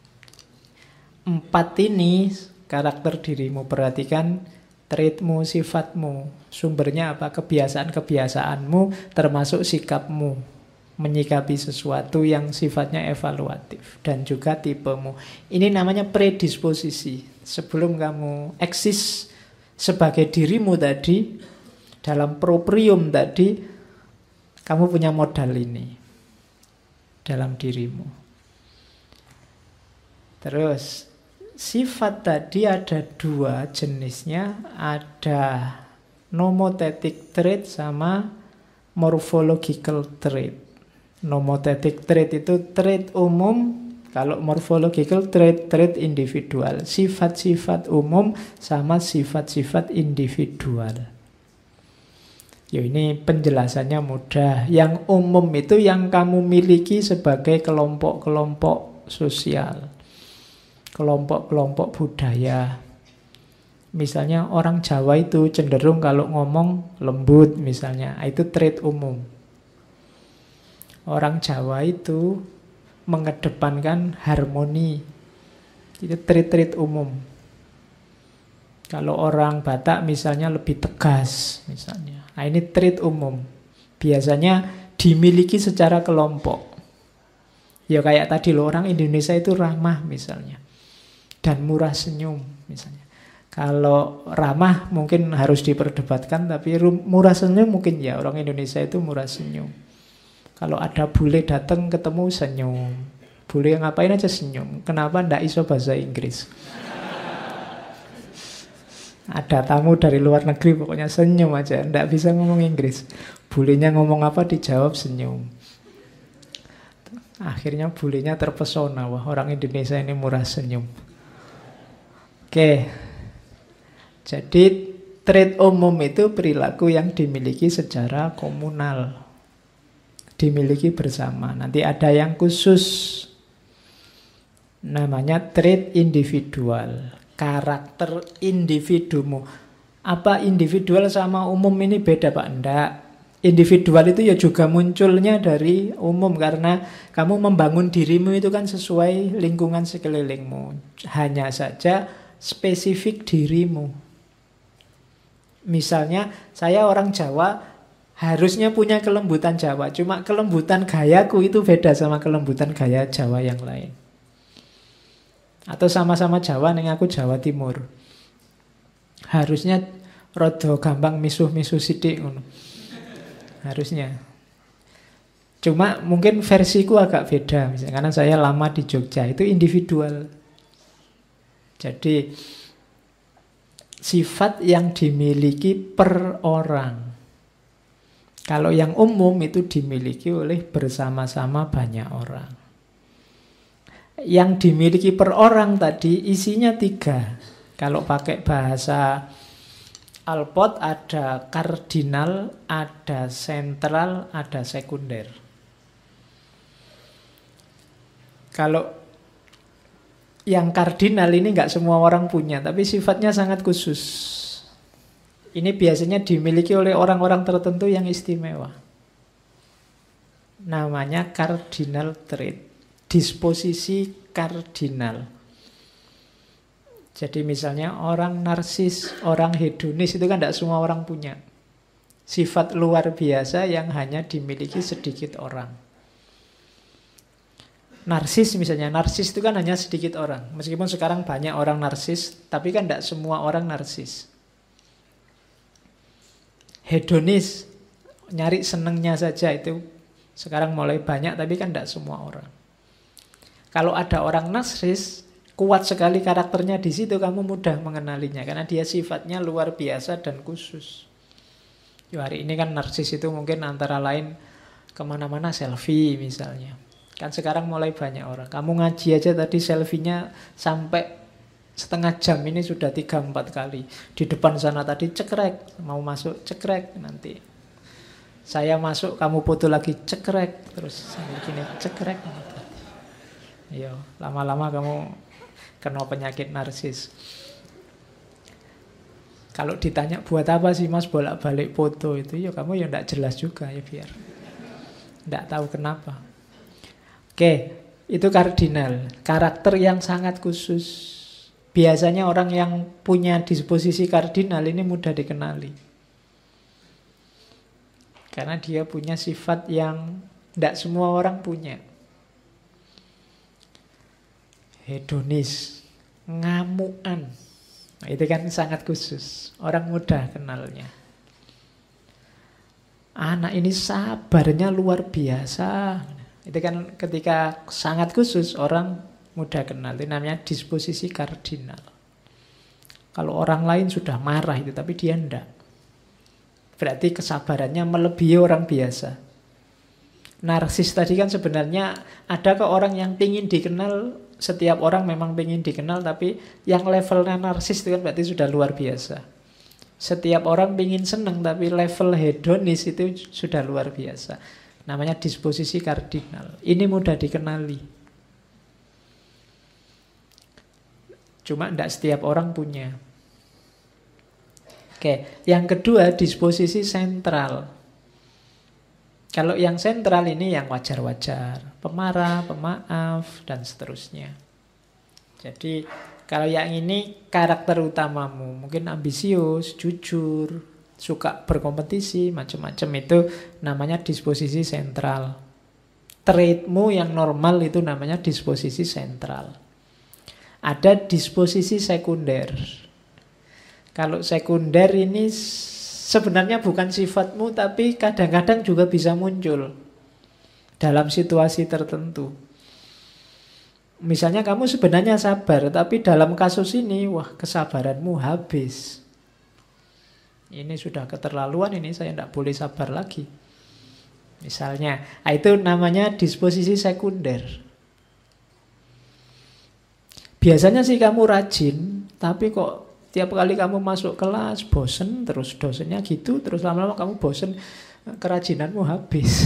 4 ini karakter dirimu. Perhatikan traitmu, sifatmu. Sumbernya apa? Kebiasaan-kebiasaanmu, termasuk sikapmu menyikapi sesuatu yang sifatnya evaluatif. Dan juga tipemu. Ini namanya predisposisi. Sebelum kamu eksis sebagai dirimu tadi, dalam proprium tadi, kamu punya modal ini dalam dirimu. Terus sifat tadi ada 2 jenisnya, ada nomothetic trait sama morphological trait. Nomothetic trait itu trait umum, kalau morphological trait, trait individual. Sifat-sifat umum sama sifat-sifat individual. Ya ini penjelasannya mudah. Yang umum itu yang kamu miliki sebagai kelompok-kelompok sosial, kelompok-kelompok budaya. Misalnya orang Jawa itu cenderung kalau ngomong lembut misalnya, itu trait umum. Orang Jawa itu mengedepankan harmoni, itu trait-trait umum. Kalau orang Batak misalnya lebih tegas misalnya. Nah ini trait umum. Biasanya dimiliki secara kelompok. Ya kayak tadi loh, orang Indonesia itu ramah misalnya. Dan murah senyum misalnya. Kalau ramah mungkin harus diperdebatkan, tapi murah senyum mungkin ya. Orang Indonesia itu murah senyum. Kalau ada bule datang ketemu senyum. Bule ngapain aja senyum. Kenapa ndak iso bahasa Inggris? Ada tamu dari luar negeri pokoknya senyum aja, ndak bisa ngomong Inggris. Bulenya ngomong apa dijawab senyum. Akhirnya bulenya terpesona, wah orang Indonesia ini murah senyum. Oke. Jadi trait umum itu perilaku yang dimiliki secara komunal, dimiliki bersama. Nanti ada yang khusus, namanya trait individual, karakter individumu. Apa individual sama umum ini beda Pak? Enggak. Individual itu ya juga munculnya dari umum, karena kamu membangun dirimu itu kan sesuai lingkungan sekelilingmu. Hanya saja spesifik dirimu. Misalnya saya orang Jawa, harusnya punya kelembutan Jawa, cuma kelembutan gayaku itu beda sama kelembutan gaya Jawa yang lain. Atau sama-sama Jawa, neng aku Jawa Timur, harusnya rada gampang misuh-misuh sithik ngono. Harusnya. Cuma mungkin versiku agak beda misalnya, karena saya lama di Jogja, itu individual. Jadi sifat yang dimiliki per orang. Kalau yang umum itu dimiliki oleh bersama-sama banyak orang. Yang dimiliki per orang tadi isinya 3. Kalau pakai bahasa Alport ada kardinal, ada sentral, ada sekunder. Kalau yang kardinal ini nggak semua orang punya, tapi sifatnya sangat khusus. Ini biasanya dimiliki oleh orang-orang tertentu yang istimewa. Namanya cardinal trait. Disposisi kardinal. Jadi misalnya orang narsis, orang hedonis itu kan tidak semua orang punya. Sifat luar biasa yang hanya dimiliki sedikit orang. Narsis misalnya, narsis itu kan hanya sedikit orang. Meskipun sekarang banyak orang narsis, tapi kan tidak semua orang narsis. Hedonis, nyari senengnya saja itu sekarang mulai banyak, tapi kan tidak semua orang. Kalau ada orang narsis, kuat sekali karakternya di situ, kamu mudah mengenalinya karena dia sifatnya luar biasa dan khusus. Hari ini kan narsis itu mungkin antara lain kemana-mana selfie misalnya. Kan sekarang mulai banyak orang. Kamu ngaji aja tadi selfie-nya sampai setengah jam ini sudah 3-4 kali. Di depan sana tadi cekrek, mau masuk cekrek nanti. Saya masuk, kamu foto lagi cekrek, terus sambil gini cekrek. Iya, lama-lama kamu kena penyakit narsis. Kalau ditanya buat apa sih mas bolak-balik foto itu, ya kamu ya tidak jelas juga ya biar. Tidak tahu kenapa. Oke, itu kardinal. Karakter yang sangat khusus. Biasanya orang yang punya disposisi kardinal ini mudah dikenali. Karena dia punya sifat yang tidak semua orang punya. Hedonis, ngamuan. Nah, itu kan sangat khusus. Orang mudah kenalnya. Anak ini sabarnya luar biasa. Itu kan ketika sangat khusus orang mudah kenal. Itu namanya disposisi kardinal. Kalau orang lain sudah marah itu, tapi dia enggak. Berarti kesabarannya melebihi orang biasa. Narsis tadi kan sebenarnya ada ke orang yang pingin dikenal. Setiap orang memang pingin dikenal, tapi yang levelnya narsis itu kan berarti sudah luar biasa. Setiap orang pingin seneng, tapi level hedonis itu sudah luar biasa. Namanya disposisi kardinal. Ini mudah dikenali. Cuma tidak setiap orang punya. Oke, yang kedua disposisi sentral. Kalau yang sentral ini yang wajar-wajar, pemarah, pemaaf, dan seterusnya. Jadi kalau yang ini karakter utamamu, mungkin ambisius, jujur, suka berkompetisi, macam-macam, itu namanya disposisi sentral. Traitmu yang normal itu namanya disposisi sentral. Ada disposisi sekunder. Kalau sekunder ini sebenarnya bukan sifatmu, tapi kadang-kadang juga bisa muncul dalam situasi tertentu. Misalnya kamu sebenarnya sabar, tapi dalam kasus ini, wah kesabaranmu habis. Ini sudah keterlaluan, ini saya tidak boleh sabar lagi. Misalnya, itu namanya disposisi sekunder. Biasanya sih kamu rajin, tapi kok tiap kali kamu masuk kelas bosen, terus dosennya gitu, terus lama-lama kamu bosen, kerajinanmu habis.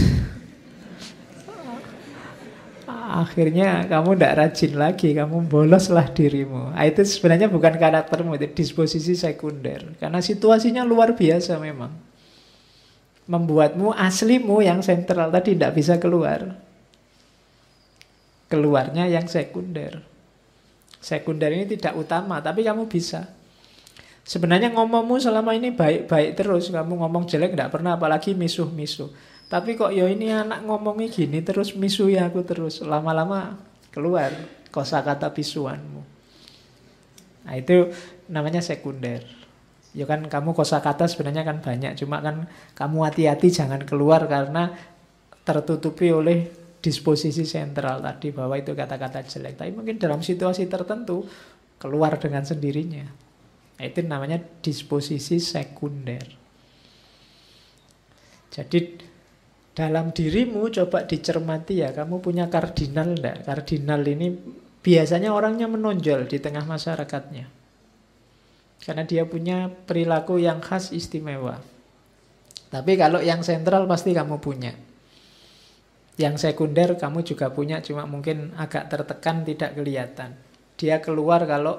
Akhirnya kamu tidak rajin lagi, kamu boloslah dirimu. Itu sebenarnya bukan karaktermu, itu disposisi sekunder. Karena situasinya luar biasa memang. Membuatmu aslimu yang sentral tadi tidak bisa keluar. Keluarnya yang sekunder. Sekunder ini tidak utama, tapi kamu bisa. Sebenarnya ngomongmu selama ini baik-baik terus. Kamu ngomong jelek tidak pernah, apalagi misuh-misuh. Tapi kok ya ini anak ngomongnya gini terus, misuhi aku terus. Lama-lama keluar kosakata bisuanmu. Nah itu namanya sekunder. Ya kan kamu kosakata sebenarnya kan banyak. Cuma kan kamu hati-hati jangan keluar karena tertutupi oleh disposisi sentral tadi, bahwa itu kata-kata jelek. Tapi mungkin dalam situasi tertentu keluar dengan sendirinya. Nah, itu namanya disposisi sekunder. Jadi dalam dirimu coba dicermati ya, kamu punya kardinal enggak? Kardinal ini biasanya orangnya menonjol di tengah masyarakatnya. Karena dia punya perilaku yang khas istimewa. Tapi kalau yang sentral pasti kamu punya. Yang sekunder kamu juga punya, cuma mungkin agak tertekan, tidak kelihatan. Dia keluar kalau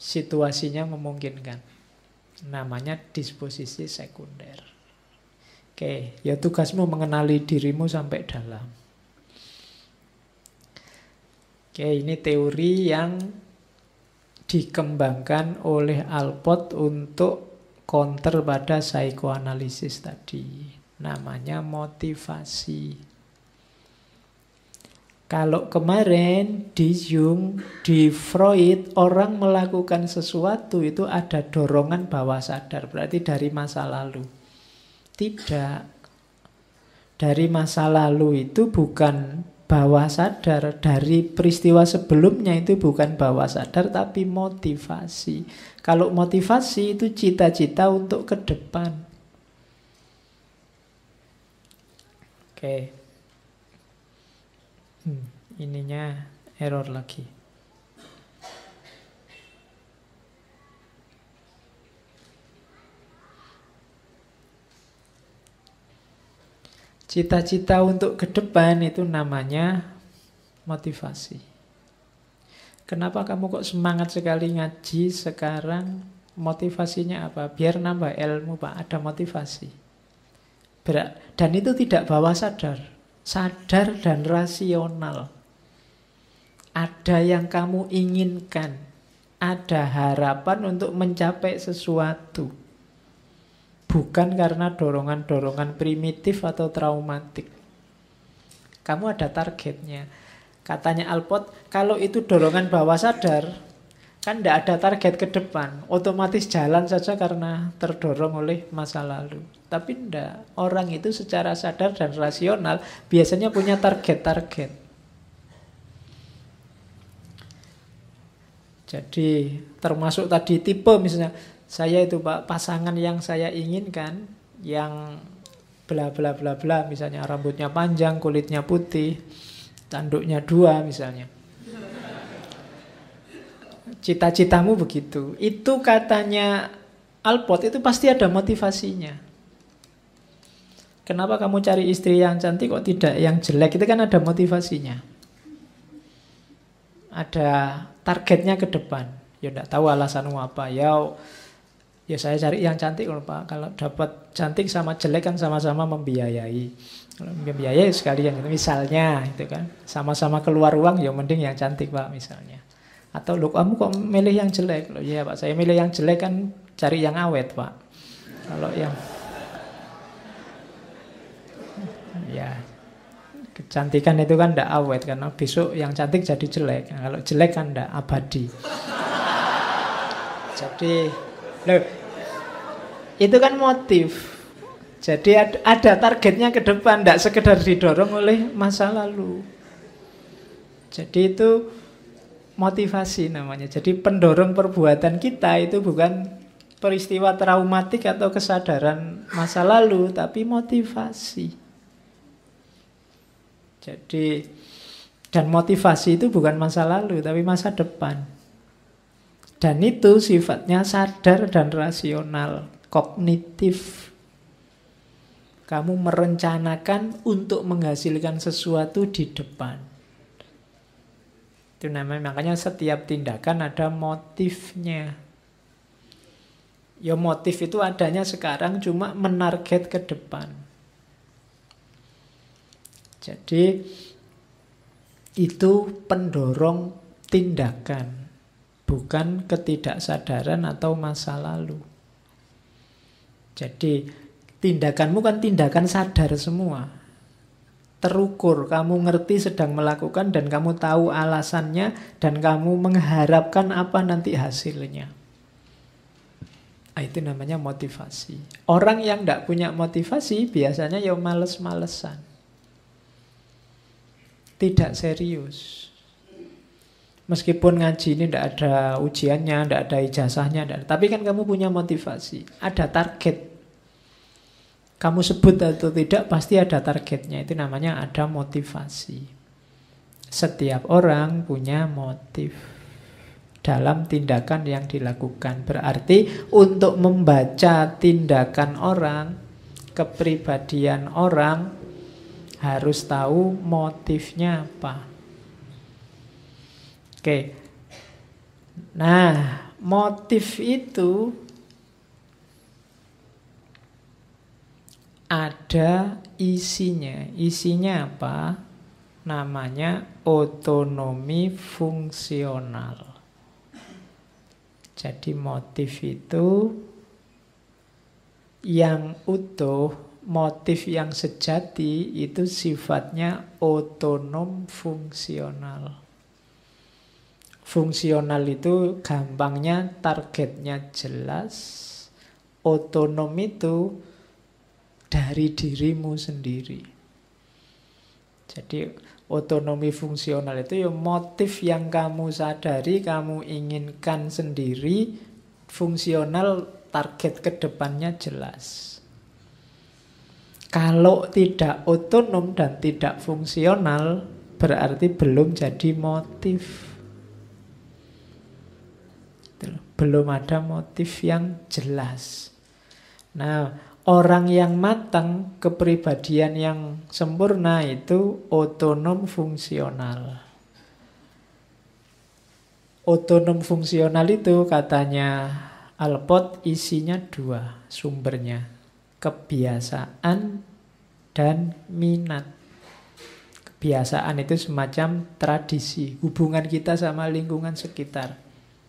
situasinya memungkinkan. Namanya disposisi sekunder. Oke, ya tugasmu mengenali dirimu sampai dalam. Oke, ini teori yang dikembangkan oleh Alport untuk counter pada psikoanalisis tadi. Namanya motivasi. Kalau kemarin di Jung, di Freud, orang melakukan sesuatu itu ada dorongan bawah sadar, berarti dari masa lalu. Tidak. Dari masa lalu itu bukan bawah sadar, dari peristiwa sebelumnya itu bukan bawah sadar, tapi motivasi. Kalau motivasi itu cita-cita untuk ke depan. Oke. Ininya error lagi. Cita-cita untuk ke depan itu namanya motivasi. Kenapa kamu kok semangat sekali ngaji sekarang? Motivasinya apa? Biar nambah ilmu, Pak. Ada motivasi. Dan itu tidak bawah sadar. Sadar dan rasional. Ada yang kamu inginkan. Ada harapan untuk mencapai sesuatu. Bukan karena dorongan-dorongan primitif atau traumatik. Kamu ada targetnya. Katanya Alport, kalau itu dorongan bawah sadar, kan tidak ada target ke depan. Otomatis jalan saja karena terdorong oleh masa lalu. Tapi tidak. Orang itu secara sadar dan rasional biasanya punya target-target. Jadi termasuk tadi tipe misalnya, saya itu Pak, pasangan yang saya inginkan, yang bla bla bla bla, misalnya rambutnya panjang, kulitnya putih, tanduknya 2 misalnya. Cita-citamu begitu. Itu katanya Alport itu pasti ada motivasinya. Kenapa kamu cari istri yang cantik kok tidak yang jelek? Itu kan ada motivasinya. Ada targetnya ke depan. Ya tidak tahu alasanmu apa. Ya saya cari yang cantik loh Pak. Kalau dapat cantik sama jelek kan sama-sama membiayai. Kalau membiayai sekalian misalnya itu kan. Sama-sama keluar uang ya mending yang cantik Pak misalnya. Atau loh kamu kok milih yang jelek? Loh iya Pak, saya milih yang jelek kan cari yang awet Pak. Kalau yang ya kecantikan itu kan tidak awet karena besok yang cantik jadi jelek. Nah, kalau jelek kan tidak abadi. Jadi loh, itu kan motif. Jadi ada targetnya ke depan, tidak sekedar didorong oleh masa lalu. Jadi itu motivasi namanya. Jadi pendorong perbuatan kita itu bukan peristiwa traumatik atau kesadaran masa lalu, tapi motivasi. Jadi, dan motivasi itu bukan masa lalu, tapi masa depan. Dan itu sifatnya sadar dan rasional, kognitif. Kamu merencanakan untuk menghasilkan sesuatu di depan. Itu namanya, makanya setiap tindakan ada motifnya. Ya motif itu adanya sekarang cuma menarget ke depan. Jadi itu pendorong tindakan, bukan ketidaksadaran atau masa lalu. Jadi tindakanmu kan tindakan sadar semua. Terukur, kamu ngerti sedang melakukan dan kamu tahu alasannya dan kamu mengharapkan apa nanti hasilnya. Itu namanya motivasi. Orang yang tidak punya motivasi biasanya ya males-malesan. Tidak serius. Meskipun ngaji ini tidak ada ujiannya, tidak ada ijazahnya, tapi kan kamu punya motivasi. Ada target. Kamu sebut atau tidak pasti ada targetnya. Itu namanya ada motivasi. Setiap orang punya motif dalam tindakan yang dilakukan. Berarti untuk membaca tindakan orang, kepribadian orang, harus tahu motifnya apa. Oke. Nah, motif itu ada isinya. Isinya apa? Namanya otonomi fungsional. Jadi motif itu yang utuh, motif yang sejati itu sifatnya otonom fungsional. Fungsional itu gampangnya targetnya jelas, otonom itu dari dirimu sendiri. Jadi otonomi fungsional itu ya motif yang kamu sadari, kamu inginkan sendiri, fungsional, target ke depannya jelas. Kalau tidak otonom dan tidak fungsional, berarti belum jadi motif. Belum ada motif yang jelas. Nah, orang yang matang, kepribadian yang sempurna itu otonom fungsional. Otonom fungsional itu katanya Alport isinya dua sumbernya. Kebiasaan dan minat. Kebiasaan itu semacam tradisi, hubungan kita sama lingkungan sekitar.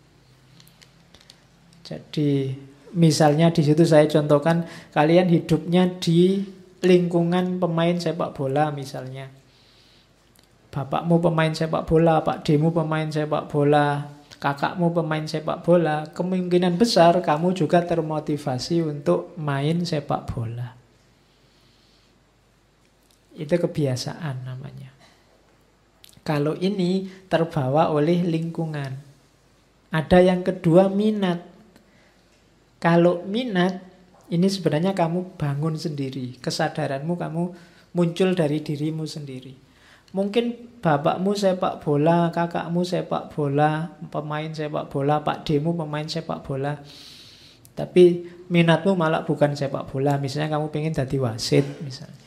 Jadi misalnya di situ saya contohkan, kalian hidupnya di lingkungan pemain sepak bola misalnya. Bapakmu pemain sepak bola, Pak Demu pemain sepak bola, kakakmu pemain sepak bola, kemungkinan besar kamu juga termotivasi untuk main sepak bola. Itu kebiasaan namanya. Kalau ini terbawa oleh lingkungan. Ada yang kedua, minat. Kalau minat, ini sebenarnya kamu bangun sendiri. Kesadaranmu kamu muncul dari dirimu sendiri. Mungkin bapakmu sepak bola, kakakmu sepak bola, pemain sepak bola, Pak Demu pemain sepak bola. Tapi minatmu malah bukan sepak bola. Misalnya kamu pengen jadi wasit misalnya.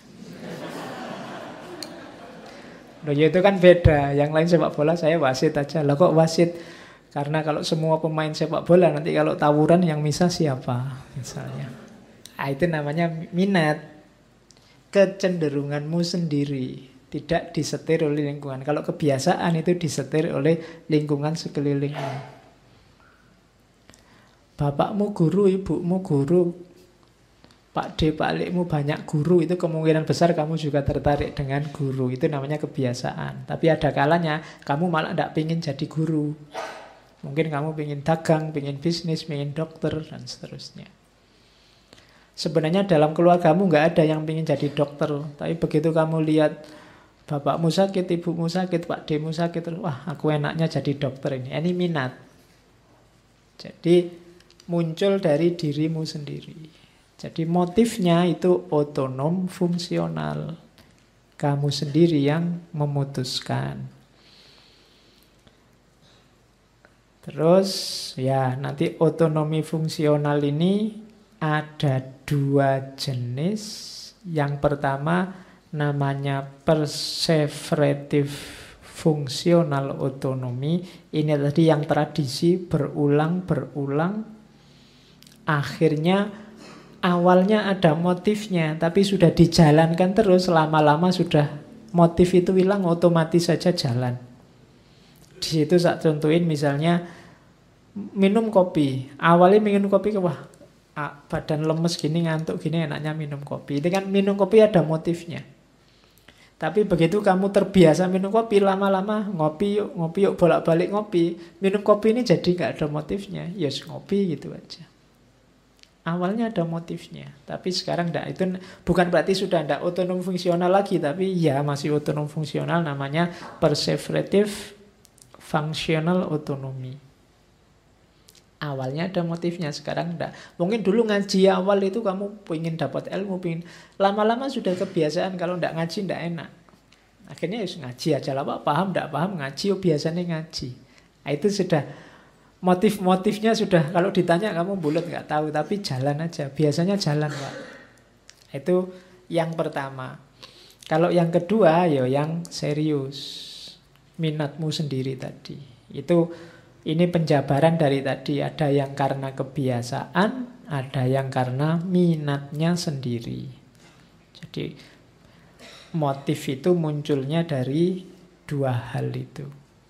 Loh ya itu kan beda. Yang lain sepak bola, saya wasit aja. Lah kok wasit? Karena kalau semua pemain sepak bola, nanti kalau tawuran yang misah siapa misalnya. Itu namanya minat. Kecenderunganmu sendiri, tidak disetir oleh lingkungan. Kalau kebiasaan itu disetir oleh lingkungan sekelilingmu. Bapakmu guru, ibumu guru, Pak D, Pak Likmu banyak guru, itu kemungkinan besar kamu juga tertarik dengan guru. Itu namanya kebiasaan. Tapi ada kalanya kamu malah tidak ingin jadi guru. Mungkin kamu ingin dagang, ingin bisnis, ingin dokter, dan seterusnya. Sebenarnya dalam keluargamu nggak ada yang ingin jadi dokter. Tapi begitu kamu lihat bapakmu sakit, ibumu sakit, Pak Demu sakit, wah aku enaknya jadi dokter ini. Ini minat. Jadi muncul dari dirimu sendiri. Jadi motifnya itu otonom fungsional. Kamu sendiri yang memutuskan. Terus ya nanti otonomi fungsional ini ada dua jenis. Yang pertama namanya perseverative fungsional otonomi. Ini tadi yang tradisi berulang-berulang. Akhirnya awalnya ada motifnya, tapi sudah dijalankan terus, lama-lama sudah motif itu hilang, otomatis saja jalan. Di situ saya contohin misalnya minum kopi. Awalnya minum kopi, wah badan lemes gini, ngantuk gini, enaknya minum kopi. Itu kan minum kopi ada motifnya. Tapi begitu kamu terbiasa minum kopi, lama-lama ngopi yuk bolak-balik ngopi. Minum kopi ini jadi gak ada motifnya. Yes, ngopi gitu aja. Awalnya ada motifnya, tapi sekarang enggak. Itu bukan berarti sudah enggak otonom fungsional lagi, tapi ya masih otonom fungsional, namanya perseverative functional autonomy. Awalnya ada motifnya, sekarang enggak. Mungkin dulu ngaji awal itu kamu pengen dapat ilmu, pengen lama-lama sudah kebiasaan, kalau enggak ngaji enggak enak. Akhirnya ya ngaji aja lah, Pak. Paham enggak paham ngaji, biasanya ngaji. Nah, itu sudah motif-motifnya sudah, kalau ditanya kamu bulat enggak tahu, tapi jalan aja. Biasanya jalan, Pak. Itu yang pertama. Kalau yang kedua ya yang serius. Minatmu sendiri tadi. Ini penjabaran dari tadi. Ada yang karena kebiasaan, ada yang karena minatnya sendiri. Jadi motif itu munculnya dari dua hal itu.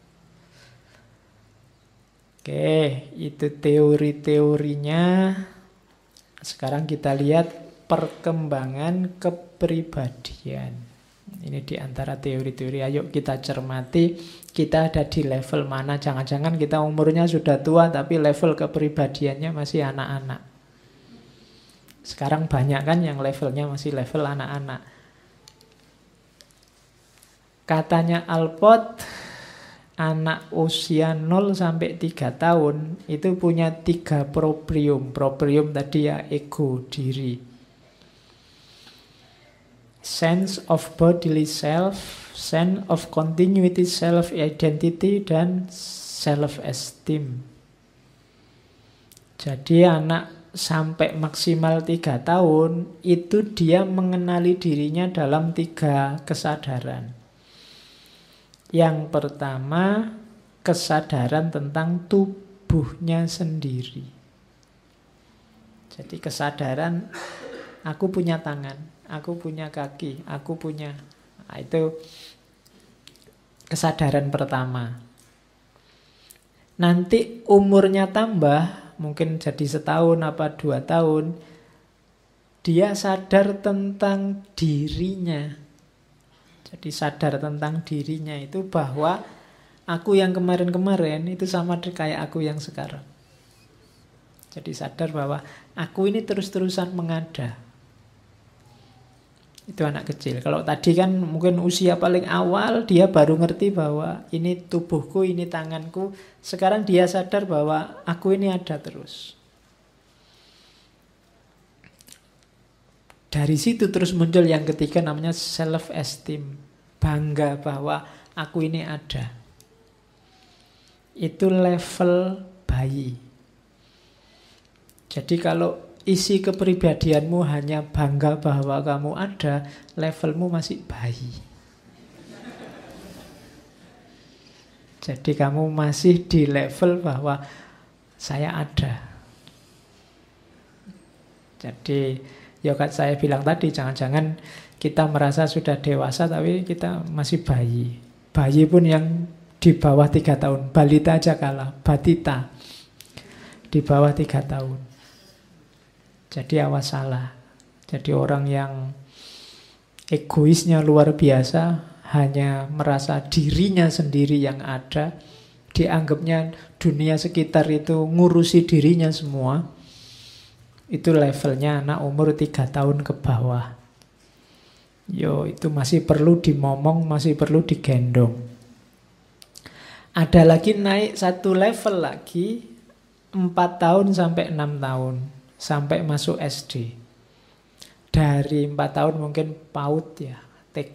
Oke, itu teori-teorinya. Sekarang kita lihat perkembangan kepribadian. Ini di antara teori-teori. Ayo kita cermati, kita ada di level mana. Jangan-jangan kita umurnya sudah tua tapi level kepribadiannya masih anak-anak. Sekarang banyak kan yang levelnya masih level anak-anak. Katanya Alport, anak usia 0 sampai 3 tahun itu punya 3 proprium. Proprium tadi ya ego, diri. Sense of bodily self, sense of continuity self-identity, dan self-esteem. Jadi anak sampai maksimal 3 tahun itu dia mengenali dirinya dalam 3 kesadaran. Yang pertama, kesadaran tentang tubuhnya sendiri. Jadi kesadaran, aku punya tangan, aku punya kaki, aku punya... Nah, itu kesadaran pertama. Nanti umurnya tambah, mungkin jadi 1 tahun apa 2 tahun, dia sadar tentang dirinya. Jadi sadar tentang dirinya itu bahwa aku yang kemarin-kemarin itu sama kayak aku yang sekarang. Jadi sadar bahwa aku ini terus-terusan mengada. Itu anak kecil. Kalau tadi kan mungkin usia paling awal dia baru ngerti bahwa ini tubuhku, ini tanganku. Sekarang dia sadar bahwa aku ini ada terus. Dari situ terus muncul yang ketiga namanya self-esteem. Bangga bahwa aku ini ada. Itu level bayi. Jadi kalau isi kepribadianmu hanya bangga bahwa kamu ada, levelmu masih bayi. Jadi kamu masih di level bahwa saya ada. Jadi ya kan saya bilang tadi, jangan-jangan kita merasa sudah dewasa tapi kita masih bayi. Bayi pun yang di bawah 3 tahun. Balita aja kalah, batita. Di bawah 3 tahun. Jadi awas salah. Jadi orang yang egoisnya luar biasa, hanya merasa dirinya sendiri yang ada, dianggapnya dunia sekitar itu ngurusi dirinya semua. Itu levelnya anak umur 3 tahun ke bawah. Yo, itu masih perlu dimomong, masih perlu digendong. Ada lagi naik 1 level lagi, 4 tahun sampai 6 tahun. Sampai masuk SD. Dari 4 tahun mungkin PAUD ya, TK.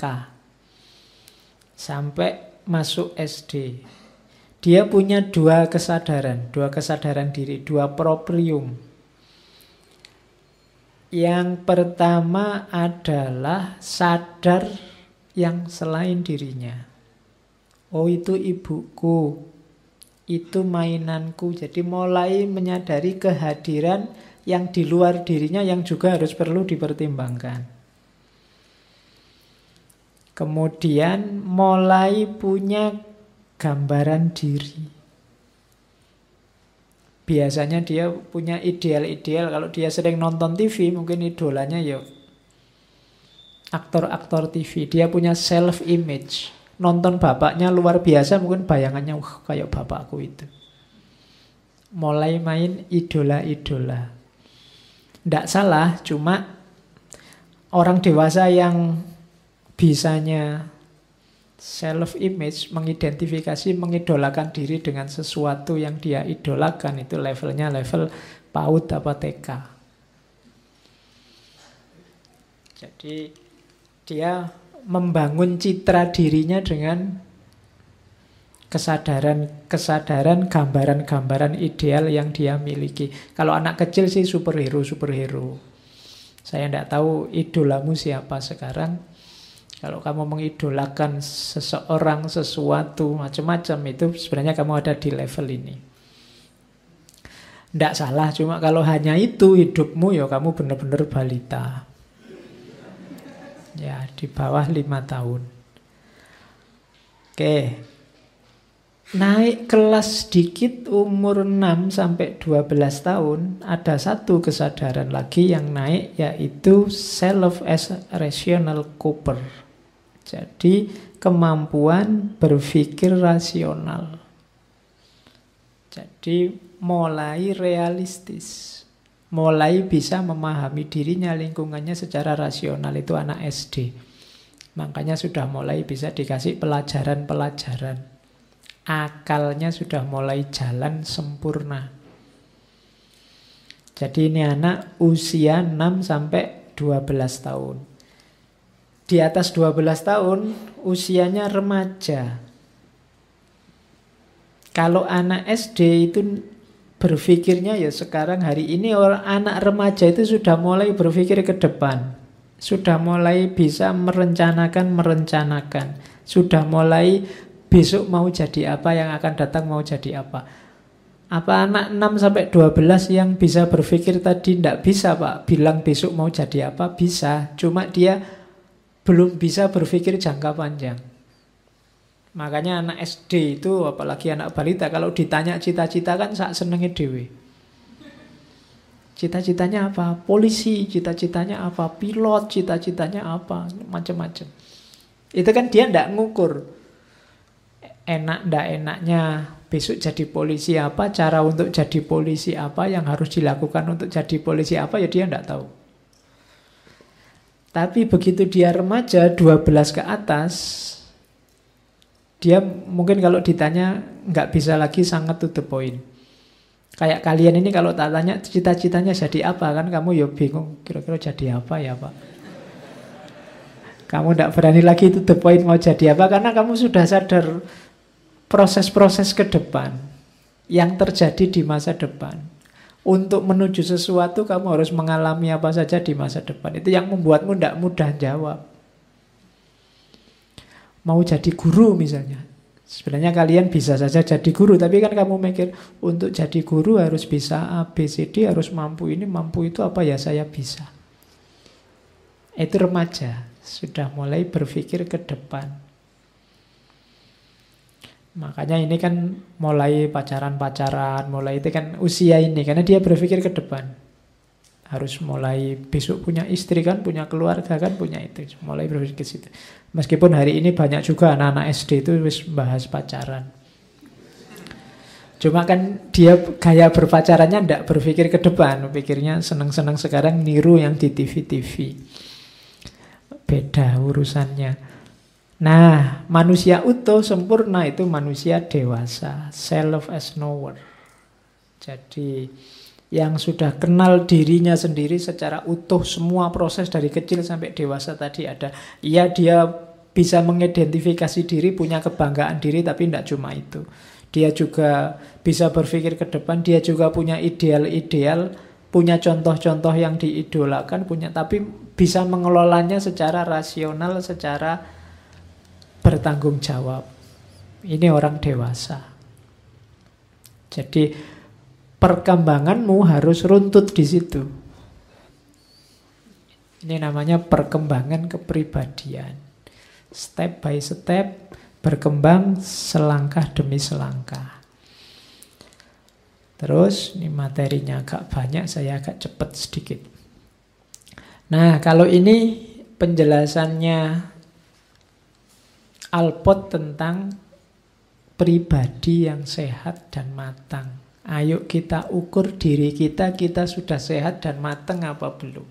Sampai masuk SD. Dia punya 2 kesadaran diri, 2 proprium. Yang pertama adalah sadar yang selain dirinya. Oh, itu ibuku, itu mainanku. Jadi mulai menyadari kehadiran yang di luar dirinya yang juga harus perlu dipertimbangkan. Kemudian mulai punya gambaran diri. Biasanya dia punya ideal-ideal. Kalau dia sering nonton TV, mungkin idolanya ya aktor-aktor TV. Dia punya self-image. Nonton bapaknya luar biasa, mungkin bayangannya kayak bapakku itu. Mulai main idola-idola. Tidak salah, cuma orang dewasa yang bisanya self-image, mengidentifikasi, mengidolakan diri dengan sesuatu yang dia idolakan, itu levelnya level PAUD apa TK. Jadi dia membangun citra dirinya dengan kesadaran, gambaran-gambaran ideal yang dia miliki. Kalau anak kecil sih superhero. Saya tidak tahu idolamu siapa sekarang. Kalau kamu mengidolakan seseorang, sesuatu, macam-macam, itu sebenarnya kamu ada di level ini. Tidak salah, cuma kalau hanya itu hidupmu, ya kamu benar-benar balita. Ya, di bawah 5 tahun. Oke. Naik kelas sedikit umur 6 sampai 12 tahun, ada satu kesadaran lagi yang naik, yaitu self as rational cooper. Jadi kemampuan berpikir rasional. Jadi mulai realistis, mulai bisa memahami dirinya, lingkungannya secara rasional. Itu anak SD. Makanya sudah mulai bisa dikasih pelajaran-pelajaran. Akalnya sudah mulai jalan sempurna. Jadi ini anak usia 6 sampai 12 tahun. Di atas 12 tahun usianya remaja. Kalau anak SD itu berpikirnya ya sekarang hari ini, orang anak remaja itu sudah mulai berpikir ke depan. Sudah mulai bisa merencanakan. Sudah mulai besok mau jadi apa, yang akan datang mau jadi apa. Apa anak 6 sampai 12 yang bisa berpikir tadi? Tidak bisa, Pak. Bilang besok mau jadi apa, bisa. Cuma dia belum bisa berpikir jangka panjang. Makanya anak SD itu, apalagi anak balita, kalau ditanya cita-cita kan sak senenge dhewe. Cita-citanya apa? Polisi, cita-citanya apa? Pilot, cita-citanya apa? Macam-macam. Itu kan dia tidak ngukur enak ndak enaknya besok jadi polisi apa, cara untuk jadi polisi apa, yang harus dilakukan untuk jadi polisi apa, ya dia ndak tahu. Tapi begitu dia remaja 12 ke atas, dia mungkin kalau ditanya nggak bisa lagi, sangat to the point. Kayak kalian ini kalau tak tanya cita-citanya jadi apa, kan kamu ya bingung, kira-kira jadi apa ya Pak. Kamu ndak berani lagi to the point mau jadi apa, karena kamu sudah sadar proses-proses ke depan yang terjadi di masa depan. Untuk menuju sesuatu kamu harus mengalami apa saja di masa depan. Itu yang membuatmu tidak mudah jawab. Mau jadi guru misalnya, sebenarnya kalian bisa saja jadi guru, tapi kan kamu mikir untuk jadi guru harus bisa A, B, C, D, harus mampu ini, mampu itu, apa ya saya bisa. Itu remaja, sudah mulai berpikir ke depan. Makanya ini kan mulai pacaran-pacaran, mulai itu kan usia ini, karena dia berpikir ke depan. Harus mulai besok punya istri kan, punya keluarga kan, punya itu. Mulai berpikir ke situ. Meskipun hari ini banyak juga anak-anak SD itu wis bahas pacaran. Cuma kan dia gaya berpacarannya tidak berpikir ke depan, pikirnya senang-senang sekarang, niru yang di TV-TV. Beda urusannya. Nah, manusia utuh sempurna itu manusia dewasa, self as knower. Jadi yang sudah kenal dirinya sendiri secara utuh, semua proses dari kecil sampai dewasa tadi ada. Iya, dia bisa mengidentifikasi diri, punya kebanggaan diri, tapi tidak cuma itu. Dia juga bisa berpikir ke depan, dia juga punya ideal-ideal, punya contoh-contoh yang diidolakan, tapi bisa mengelolanya secara rasional, secara bertanggung jawab. Ini orang dewasa. Jadi perkembanganmu harus runtut di situ. Ini namanya perkembangan kepribadian. Step by step, berkembang selangkah demi selangkah. Terus, ini materinya agak banyak, saya agak cepat sedikit. Nah, kalau ini penjelasannya Alpot tentang pribadi yang sehat dan matang. Ayo kita ukur diri kita sudah sehat dan matang apa belum.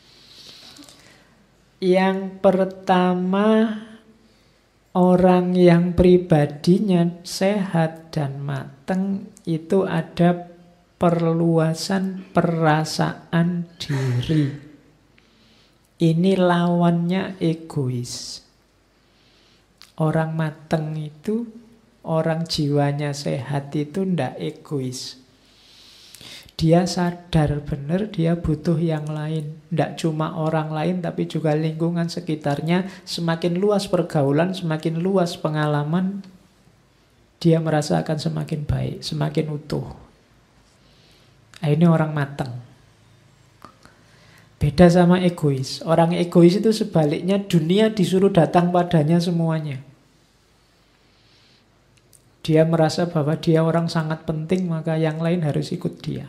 Yang pertama, orang yang pribadinya sehat dan matang itu ada perluasan perasaan diri. Ini lawannya egois. Orang mateng itu, orang jiwanya sehat itu ndak egois. Dia sadar benar dia butuh yang lain. Ndak cuma orang lain tapi juga lingkungan sekitarnya. Semakin luas pergaulan, semakin luas pengalaman, dia merasa akan semakin baik, semakin utuh. Nah, ini orang mateng. Beda sama egois. Orang egois itu sebaliknya, dunia disuruh datang padanya semuanya. Dia merasa bahwa dia orang sangat penting, maka yang lain harus ikut dia.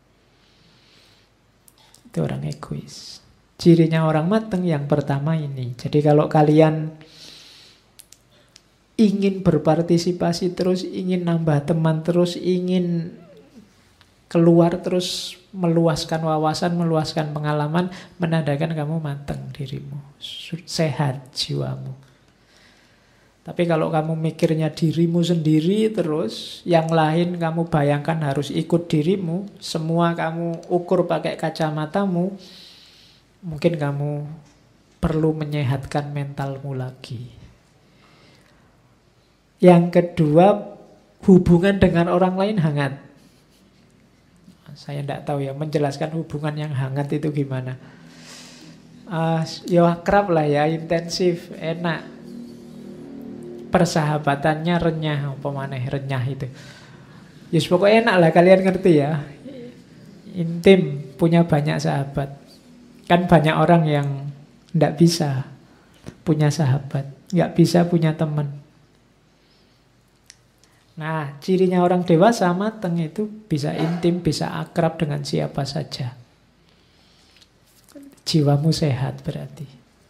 Itu orang egois. Cirinya orang mateng yang pertama ini. Jadi kalau kalian ingin berpartisipasi terus, ingin nambah teman terus, ingin keluar terus, meluaskan wawasan, meluaskan pengalaman, menandakan kamu mateng dirimu, sehat jiwamu. Tapi kalau kamu mikirnya dirimu sendiri terus, yang lain kamu bayangkan harus ikut dirimu, semua kamu ukur pakai kacamatamu, mungkin kamu perlu menyehatkan mentalmu lagi. Yang kedua, hubungan dengan orang lain hangat. Saya tidak tahu ya, menjelaskan hubungan yang hangat itu gimana. Ya akrab lah ya, intensif, enak. Persahabatannya renyah, apa maneh renyah itu. Yes, pokoknya enak lah, kalian ngerti ya. Intim, punya banyak sahabat. Kan banyak orang yang tidak bisa punya sahabat, nggak bisa punya teman. Nah, cirinya orang dewasa mateng itu bisa intim, bisa akrab dengan siapa saja. Jiwamu sehat berarti.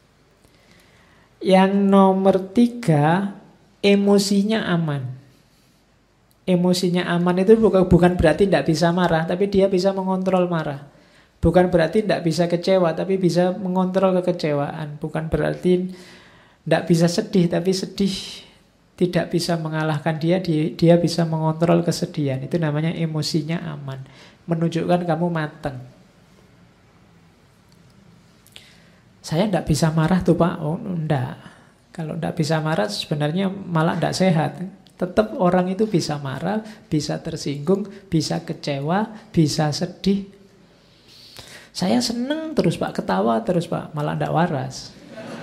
Yang nomor 3, emosinya aman. Emosinya aman itu bukan berarti tidak bisa marah, tapi dia bisa mengontrol marah. Bukan berarti tidak bisa kecewa, tapi bisa mengontrol kekecewaan. Bukan berarti tidak bisa sedih, tapi sedih tidak bisa mengalahkan dia bisa mengontrol kesedihan. Itu namanya emosinya aman. Menunjukkan kamu mateng. Saya tidak bisa marah tuh Pak. Oh enggak. Kalau tidak bisa marah sebenarnya malah tidak sehat. Tetap orang itu bisa marah, bisa tersinggung, bisa kecewa, bisa sedih. Saya seneng terus Pak, ketawa terus Pak, malah tidak waras.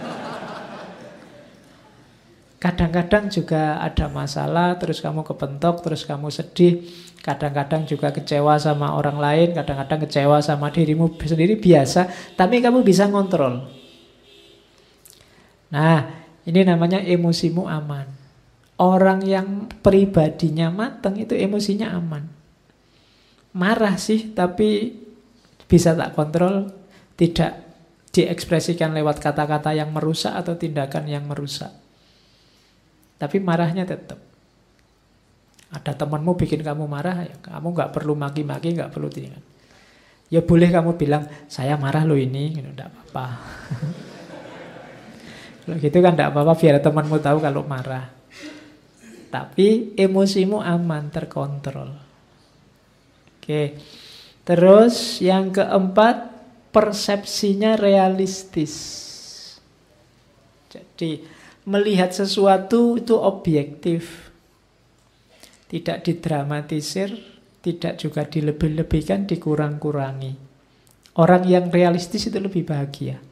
Kadang-kadang juga ada masalah, terus kamu kepentok, terus kamu sedih. Kadang-kadang juga kecewa sama orang lain, kadang-kadang kecewa sama dirimu sendiri, biasa. Tapi kamu bisa ngontrol. Nah, ini namanya emosimu aman. Orang yang pribadinya mateng itu emosinya aman. Marah sih, tapi bisa tak kontrol, tidak diekspresikan lewat kata-kata yang merusak atau tindakan yang merusak. Tapi marahnya tetap. Ada temanmu bikin kamu marah, ya kamu nggak perlu maki-maki, nggak perlu tinggal. Ya boleh kamu bilang, saya marah loh ini, tidak apa-apa. Kalau gitu kan tidak apa-apa, biar temanmu tahu kalau marah. Tapi emosimu aman, terkontrol. Oke. Terus yang keempat, persepsinya realistis. Jadi melihat sesuatu itu objektif, tidak didramatisir, tidak juga dilebih-lebihkan, dikurang-kurangi. Orang yang realistis itu lebih bahagia.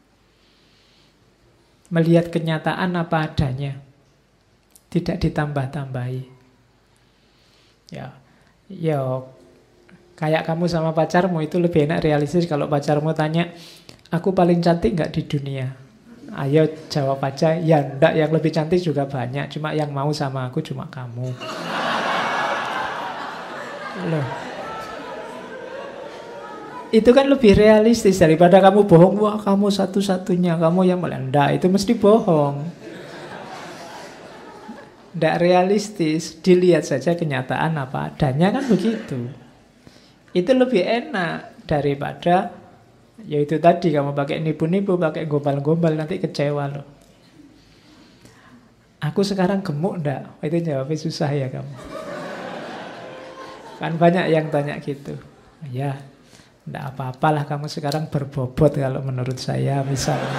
Melihat kenyataan apa adanya, tidak ditambah-tambahi. Ya, kayak kamu sama pacarmu itu lebih enak realistis kalau pacarmu tanya, aku paling cantik nggak di dunia? Ayo jawab aja, ya enggak, yang lebih cantik juga banyak, cuma yang mau sama aku cuma kamu. Loh. Itu kan lebih realistis daripada kamu bohong, wah kamu satu-satunya, kamu yang enggak, itu mesti bohong. Enggak realistis, dilihat saja kenyataan apa adanya, kan begitu. Itu lebih enak daripada ya itu tadi, kamu pakai nipu-nipu, pakai gombal-gombal, nanti kecewa loh. Aku sekarang gemuk enggak? Itu jawabnya susah ya kamu. Kan banyak yang tanya gitu. Ya, enggak apa-apalah kamu sekarang berbobot kalau menurut saya misalnya.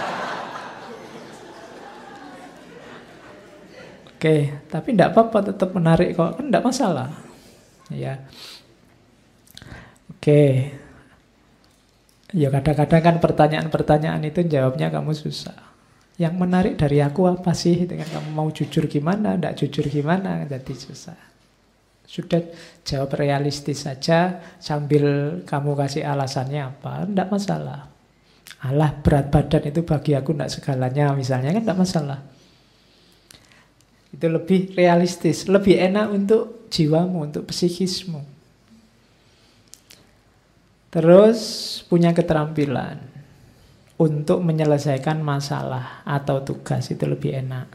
Oke, tapi enggak apa-apa, tetap menarik kok, kan enggak masalah. Ya. Oke. Ya kadang-kadang kan pertanyaan-pertanyaan itu jawabnya kamu susah. Yang menarik dari aku apa sih? Dengan kamu mau jujur gimana, enggak jujur gimana, jadi susah. Sudah, jawab realistis saja sambil kamu kasih alasannya apa, tidak masalah. Allah, berat badan itu bagi aku tidak segalanya misalnya, kan tidak masalah. Itu lebih realistis, lebih enak untuk jiwamu, untuk psikismu. Terus punya keterampilan untuk menyelesaikan masalah atau tugas, itu lebih enak.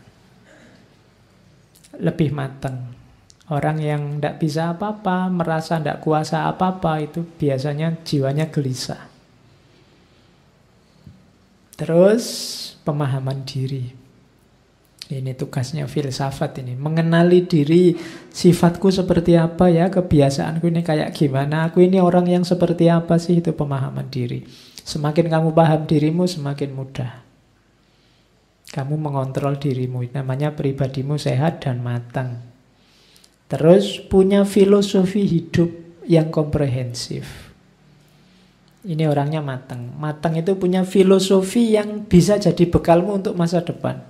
Lebih matang. Orang yang tidak bisa apa-apa, merasa tidak kuasa apa-apa, itu biasanya jiwanya gelisah. Terus pemahaman diri. Ini tugasnya filsafat ini. Mengenali diri, sifatku seperti apa ya, kebiasaanku ini kayak gimana, aku ini orang yang seperti apa sih, itu pemahaman diri. Semakin kamu paham dirimu, semakin mudah kamu mengontrol dirimu. Namanya pribadimu sehat dan matang. Terus punya filosofi hidup yang komprehensif. Ini orangnya matang. Matang itu punya filosofi yang bisa jadi bekalmu untuk masa depan.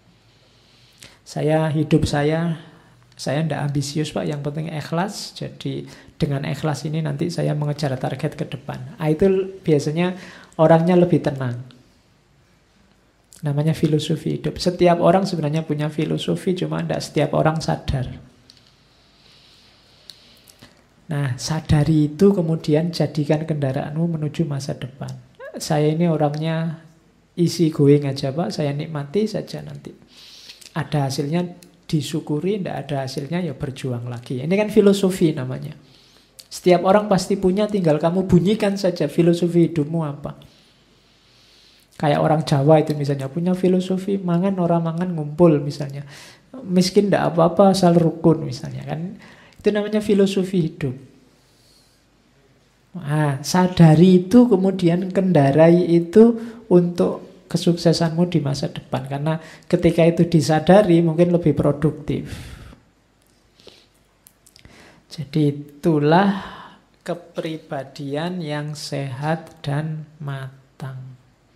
Hidup saya tidak ambisius Pak, yang penting ikhlas. Jadi dengan ikhlas ini nanti saya mengejar target ke depan. Itu biasanya orangnya lebih tenang. Namanya filosofi hidup. Setiap orang sebenarnya punya filosofi, cuma tidak setiap orang sadar. Nah, sadari itu kemudian jadikan kendaraanmu menuju masa depan. Saya ini orangnya easy going aja Pak, saya nikmati saja nanti. Ada hasilnya disyukuri, tidak ada hasilnya ya berjuang lagi. Ini kan filosofi namanya. Setiap orang pasti punya, tinggal kamu bunyikan saja filosofi hidupmu apa. Kayak orang Jawa itu misalnya punya filosofi mangan orang mangan ngumpul misalnya. Miskin tidak apa-apa asal rukun misalnya kan. Itu namanya filosofi hidup. Nah, sadari itu kemudian kendarai itu untuk kesuksesanmu di masa depan. Karena ketika itu disadari mungkin lebih produktif. Jadi itulah kepribadian yang sehat dan matang.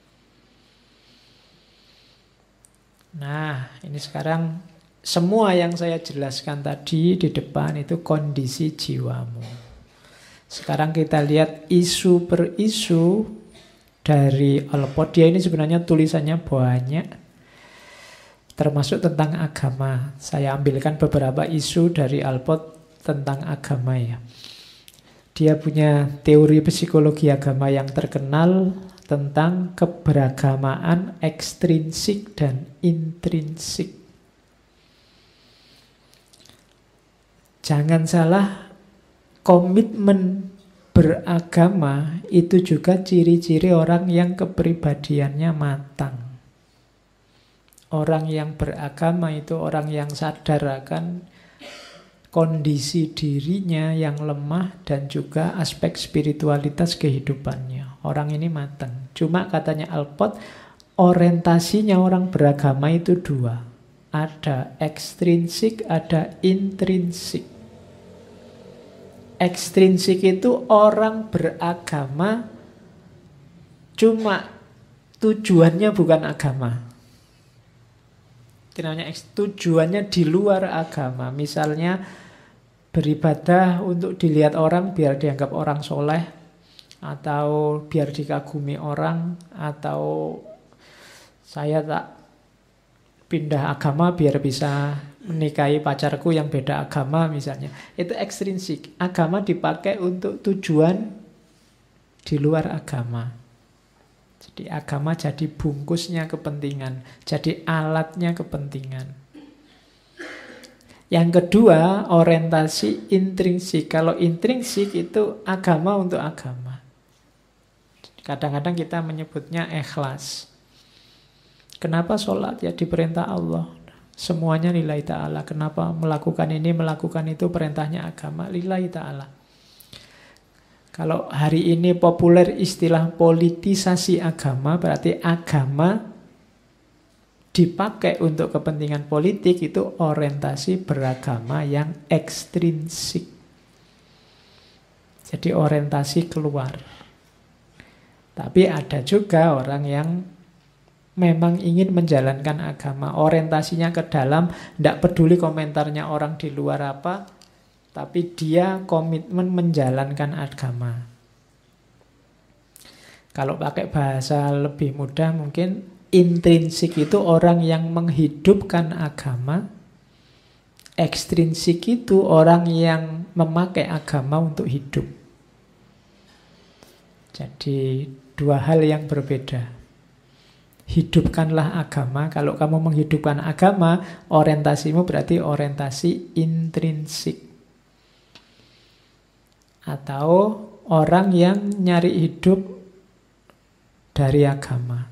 Nah, ini sekarang semua yang saya jelaskan tadi di depan itu kondisi jiwamu. Sekarang kita lihat isu per isu dari Alpot. Dia ini sebenarnya tulisannya banyak, termasuk tentang agama. Saya ambilkan beberapa isu dari Alpot tentang agama ya. Dia punya teori psikologi agama yang terkenal tentang keberagamaan ekstrinsik dan intrinsik. Jangan salah, komitmen beragama itu juga ciri-ciri orang yang kepribadiannya matang. Orang yang beragama itu orang yang sadar akan kondisi dirinya yang lemah dan juga aspek spiritualitas kehidupannya. Orang ini matang. Cuma katanya Alpot, orientasinya orang beragama itu dua. Ada ekstrinsik, ada intrinsik. Ekstrinsik itu orang beragama cuma tujuannya bukan agama. Itu namanya tujuannya di luar agama. Misalnya beribadah untuk dilihat orang biar dianggap orang soleh, atau biar dikagumi orang, atau saya tak pindah agama biar bisa menikahi pacarku yang beda agama misalnya. Itu ekstrinsik. Agama dipakai untuk tujuan di luar agama. Jadi agama jadi bungkusnya kepentingan, jadi alatnya kepentingan. Yang kedua, orientasi intrinsik. Kalau intrinsik itu agama untuk agama. Kadang-kadang kita menyebutnya ikhlas. Kenapa sholat? Ya diperintah Allah. Semuanya lillahi ta'ala. Kenapa melakukan ini, melakukan itu, perintahnya agama lillahi ta'ala. Kalau hari ini populer istilah politisasi agama, berarti agama dipakai untuk kepentingan politik, itu orientasi beragama yang ekstrinsik. Jadi orientasi keluar. Tapi ada juga orang yang memang ingin menjalankan agama, orientasinya ke dalam, tidak peduli komentarnya orang di luar apa, tapi dia komitmen menjalankan agama. Kalau pakai bahasa lebih mudah mungkin intrinsik itu orang yang menghidupkan agama, ekstrinsik itu orang yang memakai agama untuk hidup. Jadi dua hal yang berbeda. Hidupkanlah agama. Kalau kamu menghidupkan agama, orientasimu berarti orientasi intrinsik. Atau orang yang nyari hidup dari agama.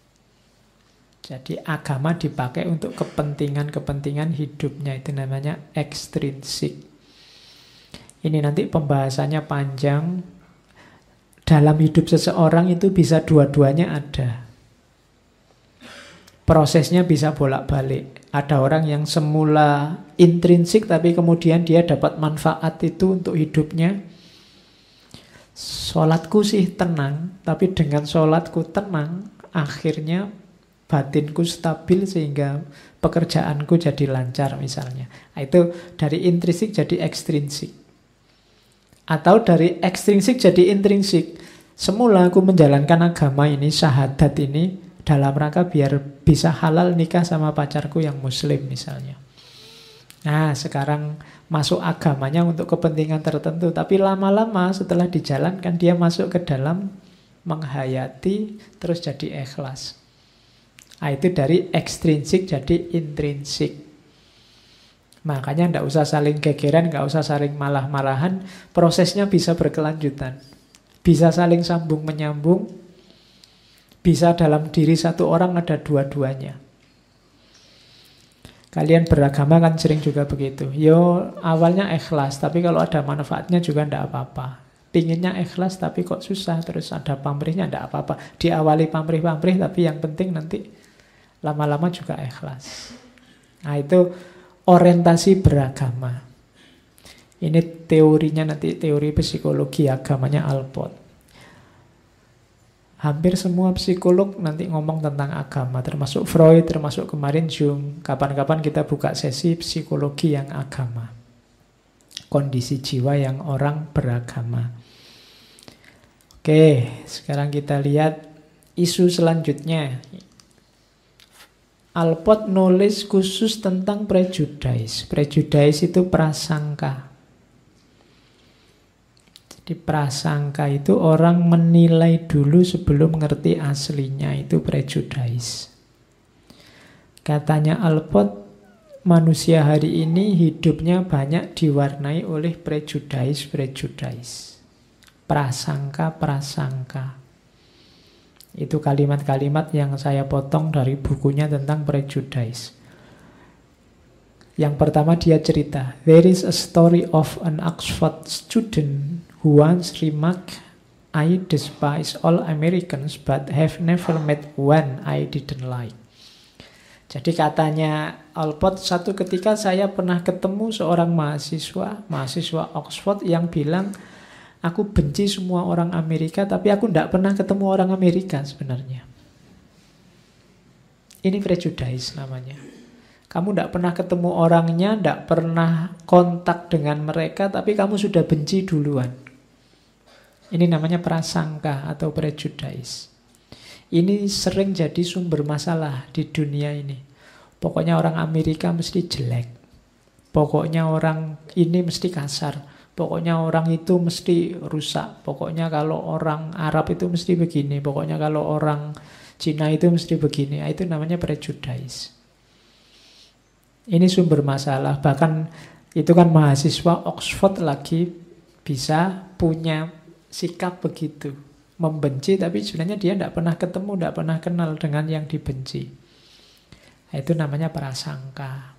Jadi agama dipakai untuk kepentingan-kepentingan hidupnya. Itu namanya ekstrinsik. Ini nanti pembahasannya panjang. Dalam hidup seseorang itu bisa dua-duanya ada. Prosesnya bisa bolak-balik. Ada orang yang semula intrinsik tapi kemudian dia dapat manfaat itu untuk hidupnya. Sholatku sih tenang, tapi dengan sholatku tenang, akhirnya batinku stabil sehingga pekerjaanku jadi lancar misalnya. Nah, itu dari intrinsik jadi ekstrinsik. Atau dari ekstrinsik jadi intrinsik. Semula aku menjalankan agama ini, syahadat ini, dalam rangka biar bisa halal nikah sama pacarku yang muslim misalnya. Nah, sekarang masuk agamanya untuk kepentingan tertentu. Tapi lama-lama setelah dijalankan, dia masuk ke dalam menghayati, terus jadi ikhlas. Nah, itu dari ekstrinsik jadi intrinsik. Makanya tidak usah saling gegeran, nggak usah saling malah-malahan. Prosesnya bisa berkelanjutan. Bisa saling sambung menyambung. Bisa dalam diri satu orang ada dua-duanya. Kalian beragama kan sering juga begitu. Yo awalnya ikhlas, tapi kalau ada manfaatnya juga tidak apa-apa. Pinginnya ikhlas tapi kok susah, terus ada pamrihnya tidak apa-apa. Diawali pamrih-pamrih tapi yang penting nanti lama-lama juga ikhlas. Nah itu orientasi beragama. Ini teorinya nanti, teori psikologi agamanya Alport. Hampir semua psikolog nanti ngomong tentang agama, termasuk Freud, termasuk kemarin Jung. Kapan-kapan kita buka sesi psikologi yang agama. Kondisi jiwa yang orang beragama. Oke, sekarang kita lihat isu selanjutnya. Alport nulis khusus tentang prejudice. Prejudice itu prasangka. Di prasangka itu orang menilai dulu sebelum mengerti aslinya, itu prejudice. Katanya Alport, manusia hari ini hidupnya banyak diwarnai oleh prejudice. Prasangka. Itu kalimat-kalimat yang saya potong dari bukunya tentang prejudice. Yang pertama dia cerita, there is a story of an Oxford student who once remarked, I despise all Americans but have never met one I didn't like. Jadi katanya Alport, satu ketika saya pernah ketemu seorang mahasiswa Oxford yang bilang, aku benci semua orang Amerika tapi aku tidak pernah ketemu orang Amerika sebenarnya. Ini prejudice namanya. Kamu tidak pernah ketemu orangnya, tidak pernah kontak dengan mereka, tapi kamu sudah benci duluan. Ini namanya prasangka atau prejudice. Ini sering jadi sumber masalah di dunia ini. Pokoknya orang Amerika mesti jelek. Pokoknya orang ini mesti kasar. Pokoknya orang itu mesti rusak. Pokoknya kalau orang Arab itu mesti begini. Pokoknya kalau orang Cina itu mesti begini. Itu namanya prejudice. Ini sumber masalah. Bahkan itu kan mahasiswa Oxford lagi bisa punya sikap begitu. Membenci tapi sebenarnya dia tidak pernah ketemu, tidak pernah kenal dengan yang dibenci. Itu namanya prasangka.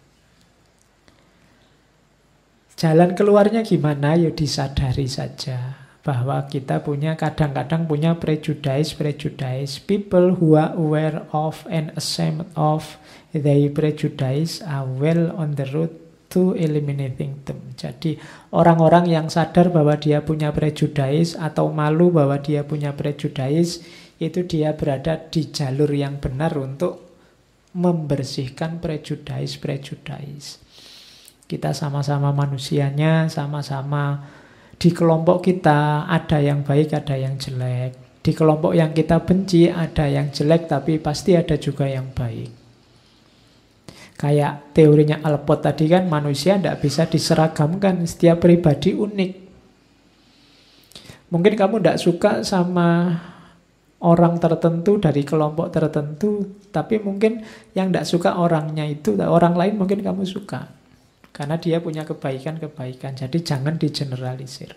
Jalan keluarnya gimana? Ya disadari saja bahwa kita kadang-kadang punya prejudice. People who are aware of and ashamed of their prejudice are well on the road to eliminating them. Jadi orang-orang yang sadar bahwa dia punya prejudice atau malu bahwa dia punya prejudice, itu dia berada di jalur yang benar untuk membersihkan prejudice. Kita sama-sama manusianya, sama-sama di kelompok kita ada yang baik, ada yang jelek. Di kelompok yang kita benci ada yang jelek, tapi pasti ada juga yang baik. Kayak teorinya Alport tadi kan, manusia tidak bisa diseragamkan, setiap pribadi unik. Mungkin kamu tidak suka sama orang tertentu dari kelompok tertentu, tapi mungkin yang tidak suka orangnya itu, orang lain mungkin kamu suka. Karena dia punya kebaikan-kebaikan. Jadi jangan digeneralisir.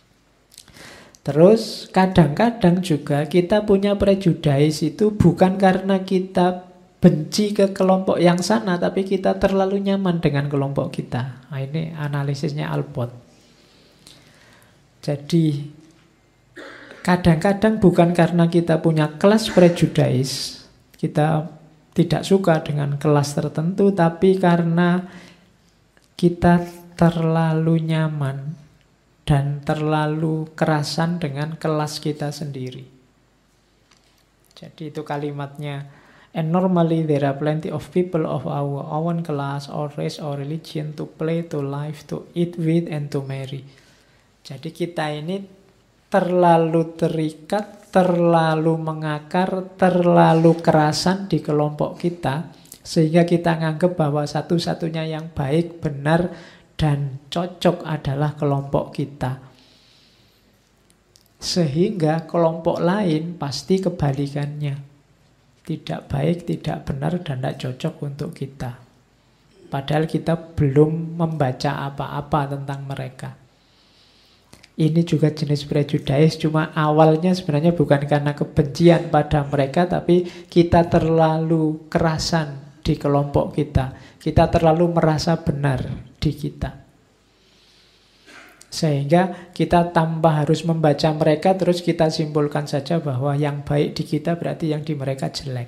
Terus kadang-kadang juga kita punya prejudice itu bukan karena kita benci ke kelompok yang sana, tapi kita terlalu nyaman dengan kelompok kita. Nah, ini analisisnya Alport. Jadi kadang-kadang bukan karena kita punya class prejudice, kita tidak suka dengan kelas tertentu, tapi karena kita terlalu nyaman dan terlalu kerasan dengan kelas kita sendiri. Jadi itu kalimatnya. And normally there are plenty of people of our own class or race or religion to play, to live, to eat with, and to marry. Jadi kita ini terlalu terikat, terlalu mengakar, terlalu kerasan di kelompok kita, sehingga kita nganggap bahwa satu-satunya yang baik, benar, dan cocok adalah kelompok kita. Sehingga kelompok lain pasti kebalikannya. Tidak baik, tidak benar, dan tidak cocok untuk kita. Padahal kita belum membaca apa-apa tentang mereka. Ini juga jenis prejudice, cuma awalnya sebenarnya bukan karena kebencian pada mereka, tapi kita terlalu kerasan di kelompok kita. Kita terlalu merasa benar di kita. Sehingga kita tanpa harus membaca mereka, terus kita simpulkan saja bahwa yang baik di kita berarti yang di mereka jelek.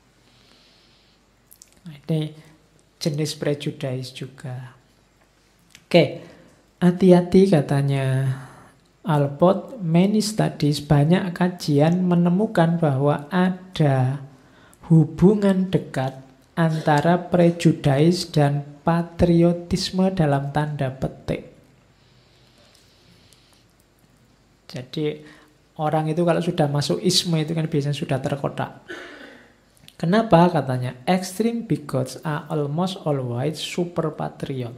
Nah, ini jenis prejudice juga. Oke, hati-hati katanya Alport. Many studies, banyak kajian menemukan bahwa ada hubungan dekat antara prejudice dan patriotisme dalam tanda petik. Jadi orang itu kalau sudah masuk isme itu kan biasanya sudah terkotak. Kenapa katanya? Extreme bigots are almost always super patriot.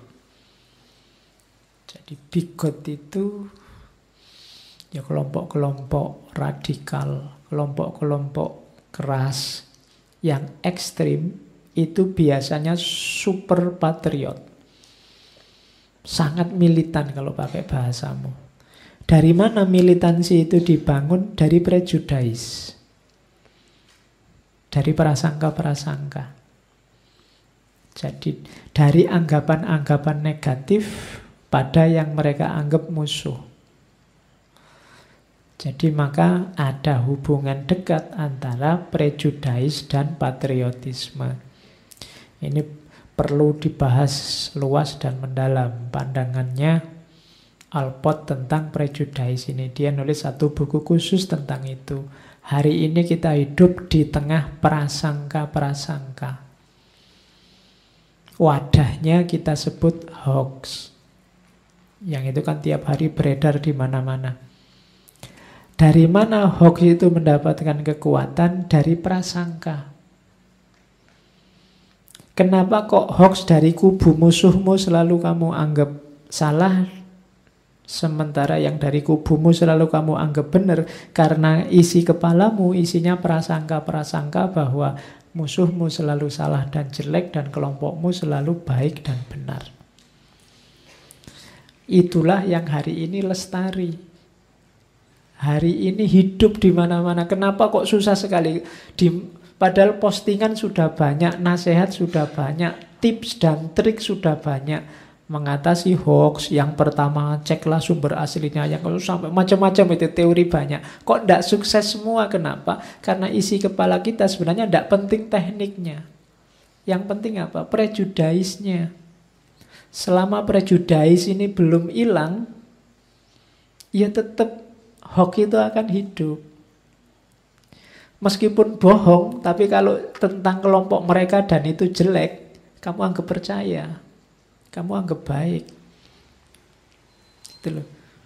Jadi bigot itu ya kelompok-kelompok radikal, kelompok-kelompok keras yang ekstrim itu biasanya super patriot. Sangat militan kalau pakai bahasamu. Dari mana militansi itu dibangun? Dari prejudice. Dari prasangka-prasangka. Jadi dari anggapan-anggapan negatif pada yang mereka anggap musuh. Jadi maka ada hubungan dekat antara prejudice dan patriotisme. Ini perlu dibahas luas dan mendalam pandangannya Alport tentang prejudice ini. Dia nulis satu buku khusus tentang itu. Hari ini kita hidup di tengah prasangka-prasangka. Wadahnya kita sebut hoax. Yang itu kan tiap hari beredar di mana-mana. Dari mana hoax itu mendapatkan kekuatan? Dari prasangka. Kenapa kok hoax dari kubu musuhmu selalu kamu anggap salah, sementara yang dari kubumu selalu kamu anggap benar? Karena isi kepalamu isinya prasangka-prasangka bahwa musuhmu selalu salah dan jelek dan kelompokmu selalu baik dan benar. Itulah yang hari ini lestari. Hari ini hidup di mana-mana. Kenapa kok susah sekali? Padahal postingan sudah banyak, nasihat sudah banyak, tips dan trik sudah banyak mengatasi hoax. Yang pertama, ceklah sumber aslinya, yang sampai macam-macam itu teori banyak. Kok tidak sukses semua? Kenapa? Karena isi kepala kita sebenarnya tidak penting tekniknya. Yang penting apa? Prejudice-nya. Selama prejudice ini belum hilang, ya tetap hoax itu akan hidup. Meskipun bohong, tapi kalau tentang kelompok mereka dan itu jelek, kamu anggap percaya. kamu anggap baik. Itu loh.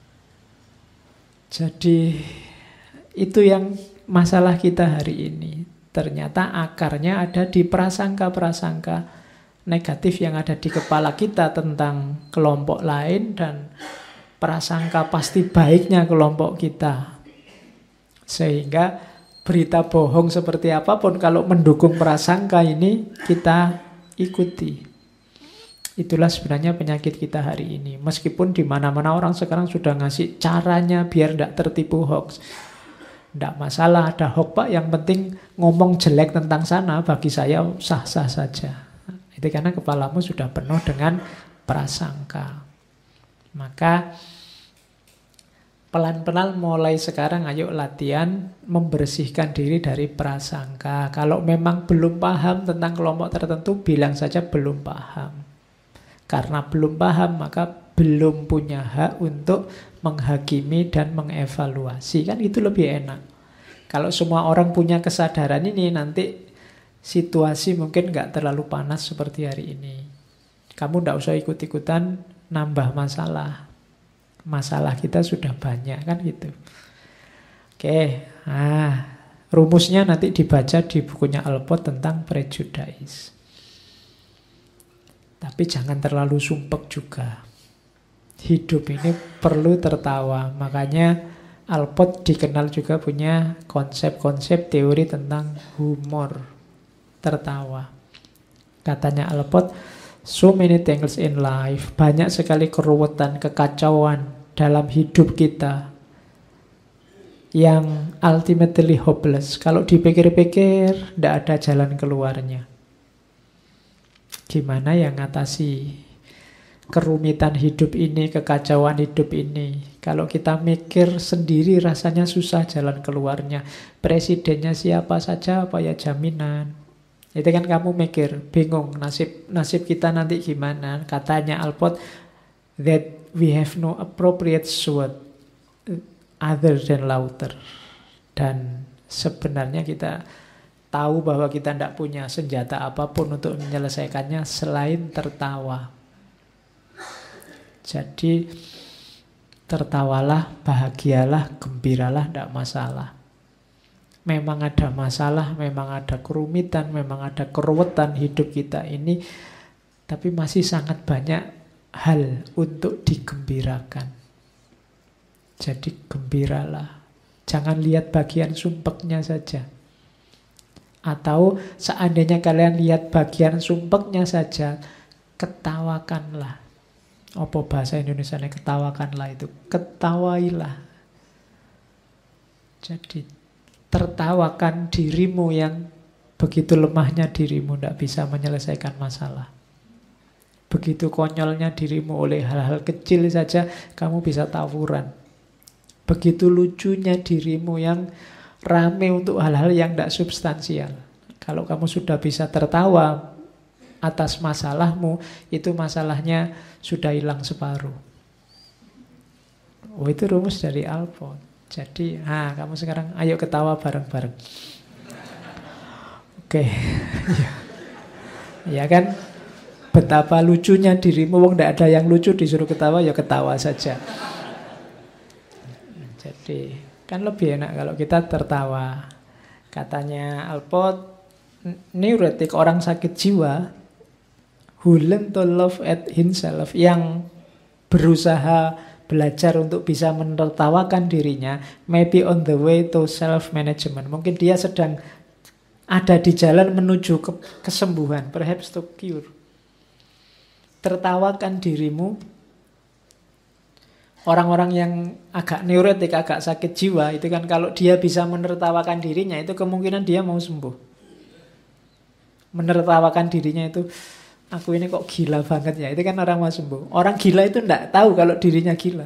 Jadi itu yang masalah kita hari ini. Ternyata akarnya ada di prasangka-prasangka negatif yang ada di kepala kita tentang kelompok lain dan prasangka pasti baiknya kelompok kita. Sehingga berita bohong seperti apapun kalau mendukung prasangka ini kita ikuti. Itulah sebenarnya penyakit kita hari ini. Meskipun di mana-mana orang sekarang sudah ngasih caranya biar tidak tertipu hoax. Tidak masalah ada hoax Pak, yang penting ngomong jelek tentang sana bagi saya sah-sah saja. Itu karena kepalamu sudah penuh dengan prasangka. Maka pelan-pelan mulai sekarang ayo latihan membersihkan diri dari prasangka. Kalau memang belum paham tentang kelompok tertentu, bilang saja belum paham. Karena belum paham maka belum punya hak untuk menghakimi dan mengevaluasi. Kan itu lebih enak. Kalau semua orang punya kesadaran ini, nanti situasi mungkin nggak terlalu panas seperti hari ini. Kamu nggak usah ikut-ikutan nambah masalah. Masalah kita sudah banyak kan gitu. Oke, rumusnya nanti dibaca di bukunya Alport tentang prejudice. Tapi jangan terlalu sumpek juga. Hidup ini perlu tertawa. Makanya Alport dikenal juga punya konsep-konsep teori tentang humor. Tertawa. Katanya Alport, so many things in life. Banyak sekali keruwetan, kekacauan dalam hidup kita yang ultimately hopeless. Kalau dipikir-pikir, tidak ada jalan keluarnya. Gimana yang ngatasi kerumitan hidup ini, kekacauan hidup ini? Kalau kita mikir sendiri rasanya susah jalan keluarnya. Presidennya siapa saja, apa ya jaminan? Itu kan kamu mikir, bingung nasib kita nanti gimana? Katanya Alport, that we have no appropriate sword other than laughter. Dan sebenarnya kita tahu bahwa kita tidak punya senjata apapun untuk menyelesaikannya selain tertawa. Jadi tertawalah, bahagialah, gembiralah, tidak masalah. Memang ada masalah, memang ada kerumitan, memang ada keruwetan hidup kita ini, tapi masih sangat banyak hal untuk digembirakan. Jadi gembiralah. Jangan lihat bagian sumpeknya saja. Atau seandainya kalian lihat bagian sumpeknya saja, ketawakanlah. Apa bahasa Indonesianya ketawakanlah itu? Ketawailah. Jadi tertawakan dirimu yang begitu lemahnya dirimu, tidak bisa menyelesaikan masalah. Begitu konyolnya dirimu, oleh hal-hal kecil saja kamu bisa tawuran. Begitu lucunya dirimu yang rame untuk hal-hal yang tidak substansial. Kalau kamu sudah bisa tertawa atas masalahmu, itu masalahnya sudah hilang separuh. Oh, itu rumus dari Alport. Jadi, kamu sekarang ayo ketawa bareng-bareng. Oke. Ya kan? Betapa lucunya dirimu, wong tidak ada yang lucu disuruh ketawa, ya ketawa saja. Jadi, kan lebih enak kalau kita tertawa. Katanya Alport, neurotik, orang sakit jiwa, who learn to laugh at himself, yang berusaha belajar untuk bisa menertawakan dirinya, maybe on the way to self-management. Mungkin dia sedang ada di jalan menuju kesembuhan, perhaps to cure. Tertawakan dirimu. Orang-orang yang agak neurotik, agak sakit jiwa, itu kan kalau dia bisa menertawakan dirinya, itu kemungkinan dia mau sembuh. Menertawakan dirinya itu, aku ini kok gila banget ya, itu kan orang mau sembuh. Orang gila itu tidak tahu kalau dirinya gila.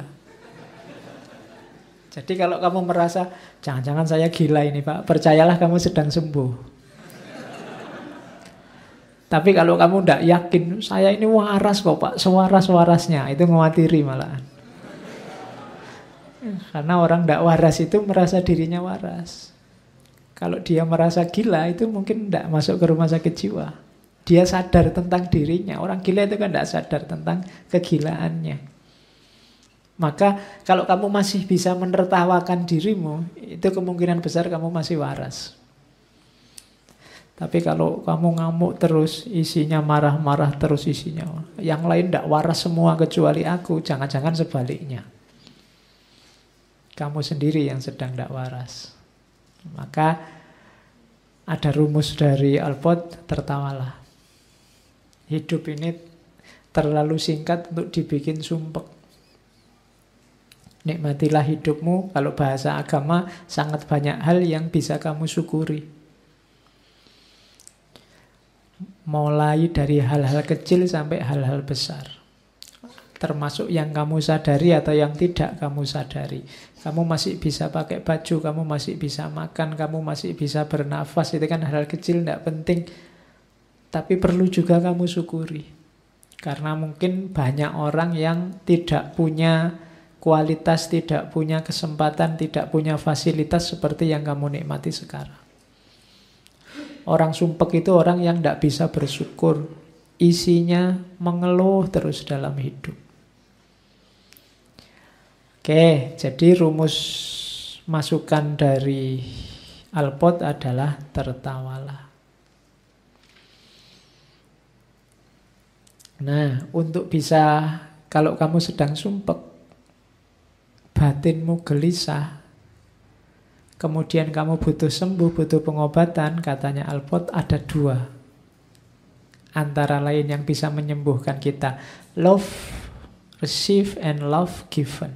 Jadi kalau kamu merasa, jangan-jangan saya gila ini Pak, percayalah kamu sedang sembuh. Tapi kalau kamu tidak yakin, saya ini waras kok Pak, sewaras-warasnya, itu ngewatiri malahan. Karena orang tidak waras itu merasa dirinya waras. Kalau dia merasa gila, itu mungkin tidak masuk ke rumah sakit jiwa. Dia sadar tentang dirinya. Orang gila itu kan tidak sadar tentang kegilaannya. Maka kalau kamu masih bisa menertawakan dirimu, itu kemungkinan besar kamu masih waras. Tapi kalau kamu ngamuk terus, isinya marah-marah terus isinya, yang lain tidak waras semua kecuali aku, jangan-jangan sebaliknya. Kamu sendiri yang sedang tidak waras. Maka ada rumus dari Alpot, tertawalah. Hidup ini terlalu singkat untuk dibikin sumpek. Nikmatilah hidupmu. Kalau bahasa agama, sangat banyak hal yang bisa kamu syukuri. Mulai dari hal-hal kecil sampai hal-hal besar. Termasuk yang kamu sadari atau yang tidak kamu sadari. Kamu masih bisa pakai baju, kamu masih bisa makan, kamu masih bisa bernafas. Itu kan hal kecil, tidak penting. Tapi perlu juga kamu syukuri. Karena mungkin banyak orang yang tidak punya kualitas, tidak punya kesempatan, tidak punya fasilitas seperti yang kamu nikmati sekarang. Orang sumpek itu orang yang tidak bisa bersyukur. Isinya mengeluh terus dalam hidup. Oke, jadi rumus masukan dari Alpot adalah tertawalah. Nah, untuk bisa, kalau kamu sedang sumpek, batinmu gelisah, kemudian kamu butuh sembuh, butuh pengobatan, katanya Alpot ada dua. Antara lain yang bisa menyembuhkan kita. Love receive and love given.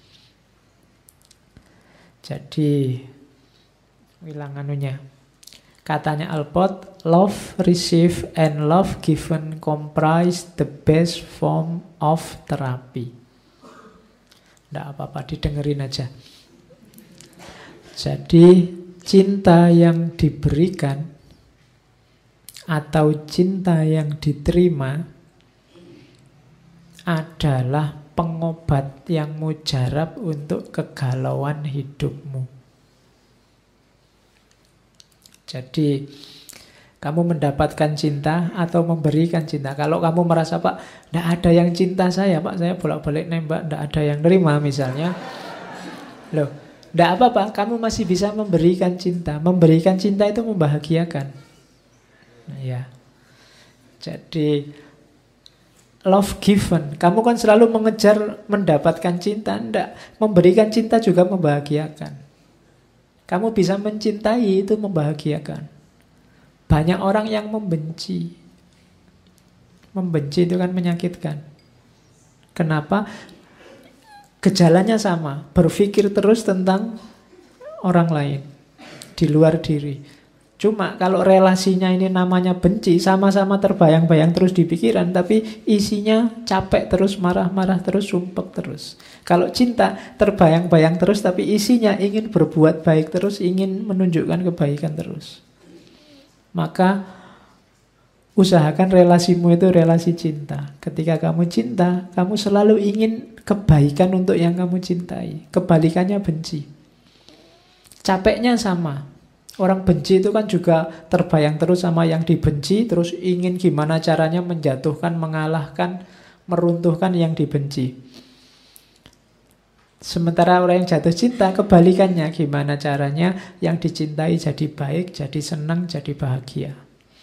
Jadi, bilang anunya. Katanya Alpot, love receive and love given comprise the best form of therapy. Tidak apa-apa, didengerin aja. Jadi, cinta yang diberikan atau cinta yang diterima adalah pengobat yang mujarab untuk kegalauan hidupmu. Jadi, kamu mendapatkan cinta atau memberikan cinta. Kalau kamu merasa, Pak, tidak ada yang cinta saya, Pak, saya bolak-balik nembak, tidak ada yang nerima misalnya. Loh, tidak apa-apa, kamu masih bisa memberikan cinta. Memberikan cinta itu membahagiakan. Nah, ya. Jadi, love given. Kamu kan selalu mengejar mendapatkan cinta. Tidak, memberikan cinta juga membahagiakan. Kamu bisa mencintai, itu membahagiakan. Banyak orang yang membenci. Membenci itu kan menyakitkan. Kenapa? Gejalanya sama. Berpikir terus tentang orang lain. Di luar diri. Cuma kalau relasinya ini namanya benci, sama-sama terbayang-bayang terus di pikiran, tapi isinya capek terus, marah-marah terus, sumpek terus. Kalau cinta, terbayang-bayang terus, tapi isinya ingin berbuat baik terus, ingin menunjukkan kebaikan terus. Maka usahakan relasimu itu relasi cinta. Ketika kamu cinta, kamu selalu ingin kebaikan untuk yang kamu cintai. Kebalikannya benci. Capeknya sama. Orang benci itu kan juga terbayang terus sama yang dibenci, terus ingin gimana caranya menjatuhkan, mengalahkan, meruntuhkan yang dibenci. Sementara orang yang jatuh cinta, kebalikannya, gimana caranya yang dicintai jadi baik, jadi senang, jadi bahagia.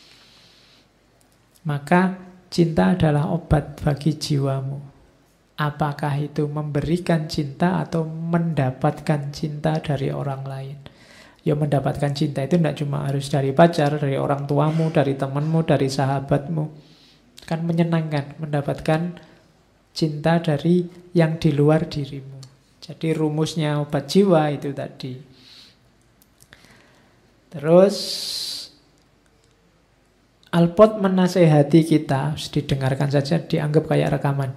Maka cinta adalah obat bagi jiwamu. Apakah itu memberikan cinta atau mendapatkan cinta dari orang lain? Ya, mendapatkan cinta itu tidak cuma harus dari pacar, dari orang tuamu, dari temanmu, dari sahabatmu. Kan menyenangkan mendapatkan cinta dari yang di luar dirimu. Jadi rumusnya obat jiwa itu tadi. Terus Alpot menasehati kita, harus didengarkan saja, dianggap kayak rekaman.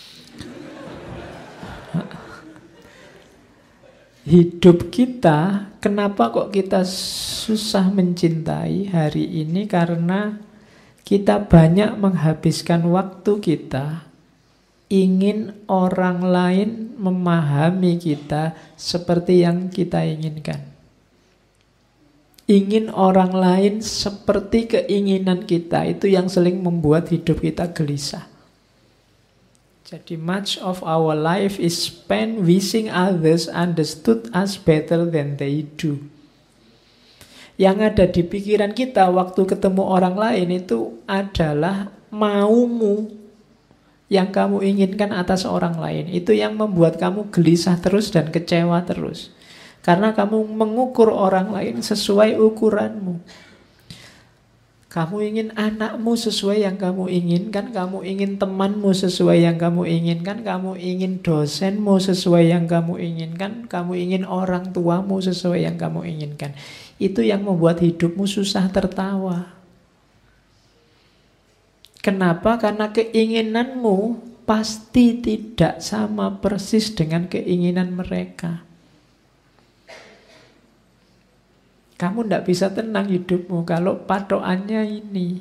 Hidup kita, kenapa kok kita susah mencintai hari ini? Karena kita banyak menghabiskan waktu kita ingin orang lain memahami kita seperti yang kita inginkan. ingin orang lain seperti keinginan kita. Itu yang sering membuat hidup kita gelisah. Jadi much of our life is spent wishing others understood us better than they do. Yang ada di pikiran kita waktu ketemu orang lain itu adalah maumu yang kamu inginkan atas orang lain. Itu yang membuat kamu gelisah terus dan kecewa terus. Karena kamu mengukur orang lain sesuai ukuranmu. Kamu ingin anakmu sesuai yang kamu inginkan, kamu ingin temanmu sesuai yang kamu inginkan, kamu ingin dosenmu sesuai yang kamu inginkan, kamu ingin orang tuamu sesuai yang kamu inginkan. Itu yang membuat hidupmu susah tertawa. Kenapa? Karena keinginanmu pasti tidak sama persis dengan keinginan mereka. Kamu tidak bisa tenang hidupmu kalau patokannya ini.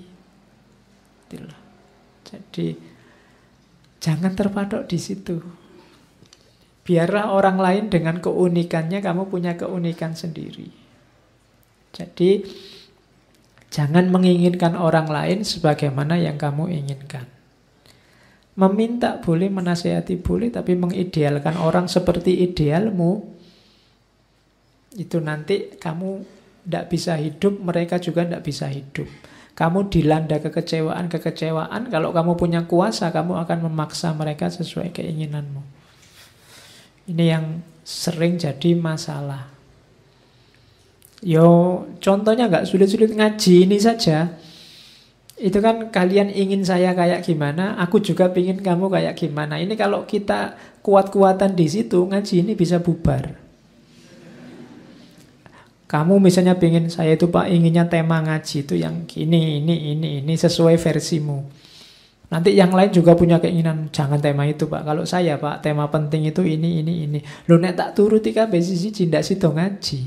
Jadi jangan terpatok di situ. Biarlah orang lain dengan keunikannya, kamu punya keunikan sendiri. Jadi jangan menginginkan orang lain sebagaimana yang kamu inginkan. Meminta boleh, menasihati boleh, tapi mengidealkan orang seperti idealmu, itu nanti kamu tidak bisa hidup, mereka juga tidak bisa hidup. Kamu dilanda kekecewaan, kalau kamu punya kuasa, kamu akan memaksa mereka sesuai keinginanmu. Ini yang sering jadi masalah. Contohnya nggak sulit-sulit, ngaji ini saja. Itu kan kalian ingin saya kayak gimana, aku juga ingin kamu kayak gimana. Ini kalau kita kuat-kuatan di situ, ngaji ini bisa bubar. Kamu misalnya pengen, saya itu Pak inginnya tema ngaji itu yang ini sesuai versimu. Nanti yang lain juga punya keinginan, jangan tema itu Pak. Kalau saya Pak, tema penting itu ini. Lu nek tak turuti kabeh sisi cindak sido ngaji.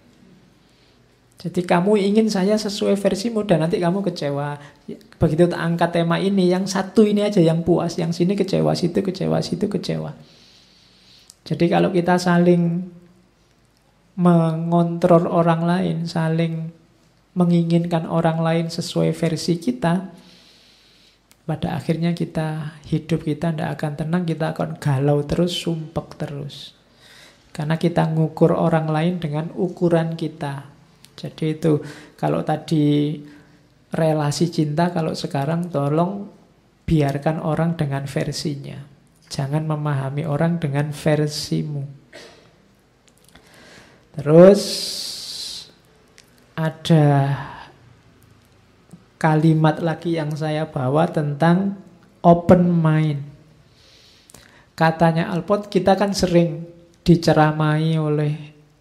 Jadi kamu ingin saya sesuai versimu dan nanti kamu kecewa. Begitu tak angkat tema ini, yang satu ini aja yang puas, yang sini kecewa, situ kecewa, situ kecewa. Jadi kalau kita saling mengontrol orang lain, saling menginginkan orang lain sesuai versi kita, pada akhirnya hidup kita tidak akan tenang, kita akan galau terus, sumpek terus. Karena kita ngukur orang lain dengan ukuran kita. Jadi itu, kalau tadi relasi cinta, kalau sekarang tolong biarkan orang dengan versinya. Jangan memahami orang dengan versimu. Terus ada kalimat lagi yang saya bawa tentang open mind. Katanya Alpot, kita kan sering diceramai oleh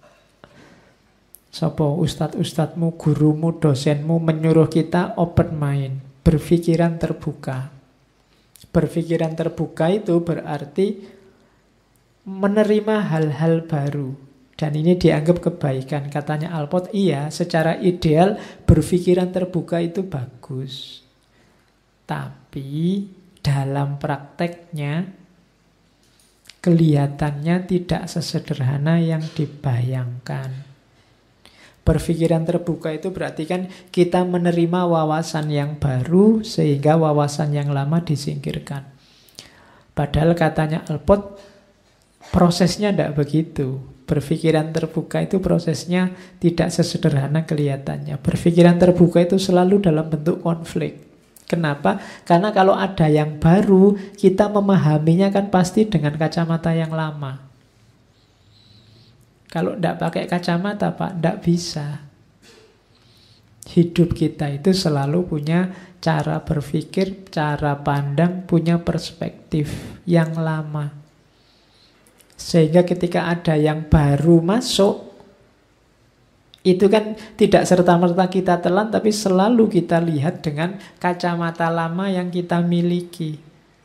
ustadz-ustadzmu, gurumu, dosenmu menyuruh kita open mind, berpikiran terbuka. Berpikiran terbuka itu berarti menerima hal-hal baru. Dan ini dianggap kebaikan. Katanya Alpot, iya, secara ideal berpikiran terbuka itu bagus. Tapi dalam prakteknya kelihatannya tidak sesederhana yang dibayangkan. Berpikiran terbuka itu berarti kan kita menerima wawasan yang baru sehingga wawasan yang lama disingkirkan. Padahal katanya Alpot, prosesnya tidak begitu. Berpikiran terbuka itu prosesnya tidak sesederhana kelihatannya. Berpikiran terbuka itu selalu dalam bentuk konflik. Kenapa? Karena kalau ada yang baru, kita memahaminya kan pasti dengan kacamata yang lama. Kalau tidak pakai kacamata, Pak, tidak bisa. Hidup kita itu selalu punya cara berpikir, cara pandang, punya perspektif yang lama. Sehingga ketika ada yang baru masuk, itu kan tidak serta-merta kita telan, tapi selalu kita lihat dengan kacamata lama yang kita miliki.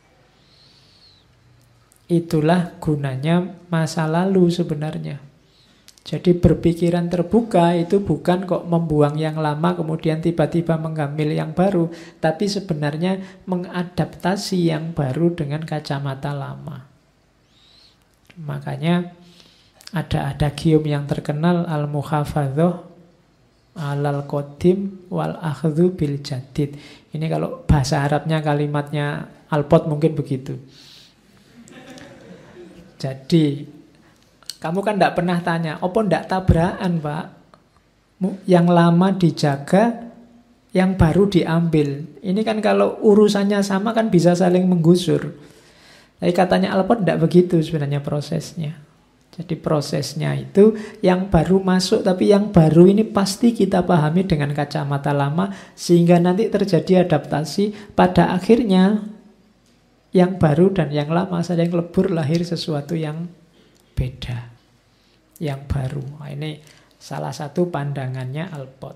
Itulah gunanya masa lalu sebenarnya. Jadi berpikiran terbuka itu bukan kok membuang yang lama kemudian tiba-tiba mengambil yang baru, tapi sebenarnya mengadaptasi yang baru dengan kacamata lama. Makanya ada adagium yang terkenal, al-muhafadhah Alal qadim wal akhdhu bil jadid. Ini kalau bahasa Arabnya kalimatnya Alpot mungkin begitu. Jadi kamu kan tidak pernah tanya, apa tidak tabrakan Pak? Yang lama dijaga, yang baru diambil. Ini kan kalau urusannya sama kan bisa saling menggusur. Tapi katanya Alpot tidak begitu sebenarnya prosesnya. Jadi prosesnya itu yang baru masuk, tapi yang baru ini pasti kita pahami dengan kacamata lama, sehingga nanti terjadi adaptasi. Pada akhirnya yang baru dan yang lama saling lebur, lahir sesuatu yang beda, yang baru. Nah, ini salah satu pandangannya Alpot.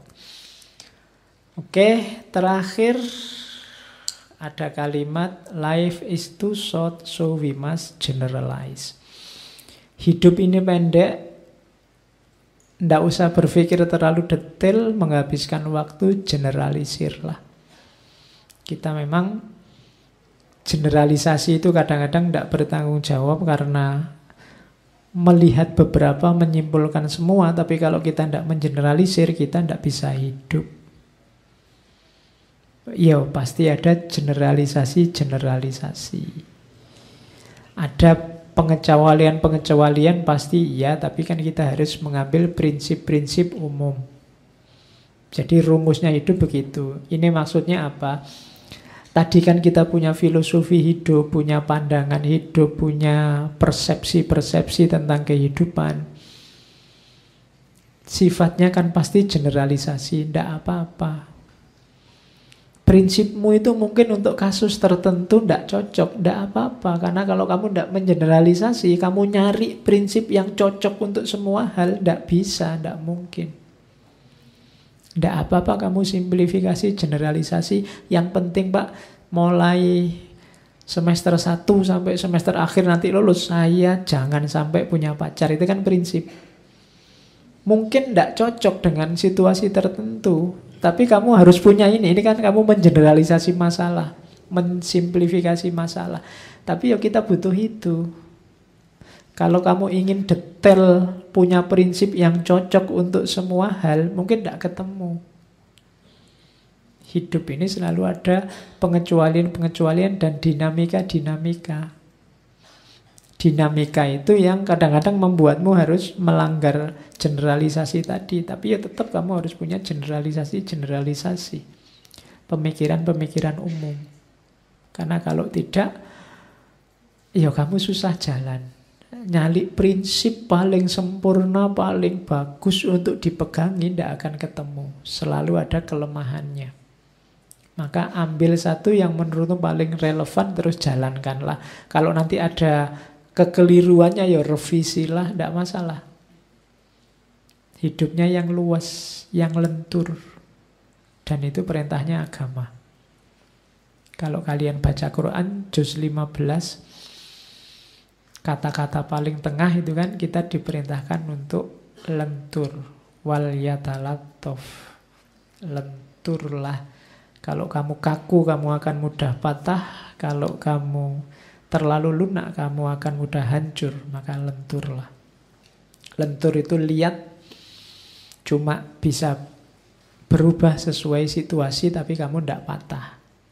Oke, terakhir ada kalimat life is too short so we must generalize. Hidup ini pendek, tidak usah berpikir terlalu detail, menghabiskan waktu, generalisirlah. Kita memang generalisasi itu kadang-kadang tidak bertanggung jawab karena melihat beberapa menyimpulkan semua, tapi kalau kita tidak mengeneralisir, kita tidak bisa hidup. Ya, pasti ada generalisasi. Ada pengecualian pasti iya, tapi kan kita harus mengambil prinsip-prinsip umum. Jadi rumusnya itu begitu. Ini maksudnya apa? Tadi kan kita punya filosofi hidup, punya pandangan hidup, punya persepsi-persepsi tentang kehidupan. Sifatnya kan pasti generalisasi, tidak apa-apa. Prinsipmu itu mungkin untuk kasus tertentu tidak cocok, tidak apa-apa. Karena kalau kamu tidak mengeneralisasi, kamu nyari prinsip yang cocok untuk semua hal, tidak bisa, tidak mungkin. Tidak apa-apa kamu simplifikasi, generalisasi. Yang penting Pak, mulai semester 1 sampai semester akhir nanti lulus, saya jangan sampai punya pacar. Itu kan prinsip. Mungkin tidak cocok dengan situasi tertentu, tapi kamu harus punya ini. Ini kan kamu mengeneralisasi masalah, mensimplifikasi masalah. Tapi ya kita butuh itu. Kalau kamu ingin detail, punya prinsip yang cocok untuk semua hal, mungkin tidak ketemu. Hidup ini selalu ada pengecualian-pengecualian dan dinamika-dinamika. Dinamika itu yang kadang-kadang membuatmu harus melanggar generalisasi tadi. Tapi ya tetap kamu harus punya generalisasi. Pemikiran-pemikiran umum. Karena kalau tidak, ya kamu susah jalan. Nyali prinsip paling sempurna, paling bagus untuk dipegangi, tidak akan ketemu. Selalu ada kelemahannya. Maka ambil satu yang menurutmu paling relevan, terus jalankanlah. Kalau nanti ada kekeliruannya, ya revisilah, tidak masalah. Hidupnya yang luas, yang lentur. Dan itu perintahnya agama. Kalau kalian baca Quran, juz 15, kata-kata paling tengah itu kan kita diperintahkan untuk lentur. Wal yatalattaf. Lenturlah. Kalau kamu kaku, kamu akan mudah patah. Kalau kamu terlalu lunak, kamu akan mudah hancur. Maka lenturlah. Lentur itu lihat, cuma bisa berubah sesuai situasi, tapi kamu tidak patah.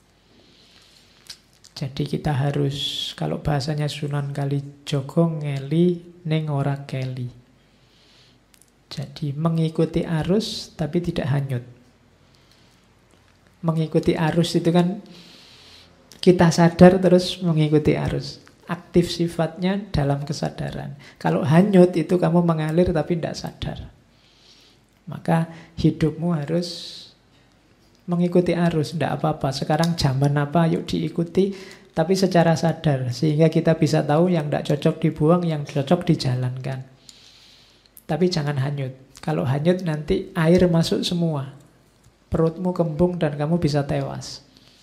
Jadi kita harus, kalau bahasanya Sunan Kalijogo, ngeli ning ora keli. Jadi mengikuti arus tapi tidak hanyut. Mengikuti arus itu kan kita sadar terus mengikuti arus. Aktif sifatnya dalam kesadaran. Kalau hanyut itu kamu mengalir tapi tidak sadar. Maka hidupmu harus mengikuti arus, tidak apa-apa. Sekarang zaman apa, yuk diikuti, tapi secara sadar. Sehingga kita bisa tahu yang tidak cocok dibuang, yang cocok dijalankan. Tapi jangan hanyut. Kalau hanyut nanti air masuk semua. Perutmu kembung dan kamu bisa tewas.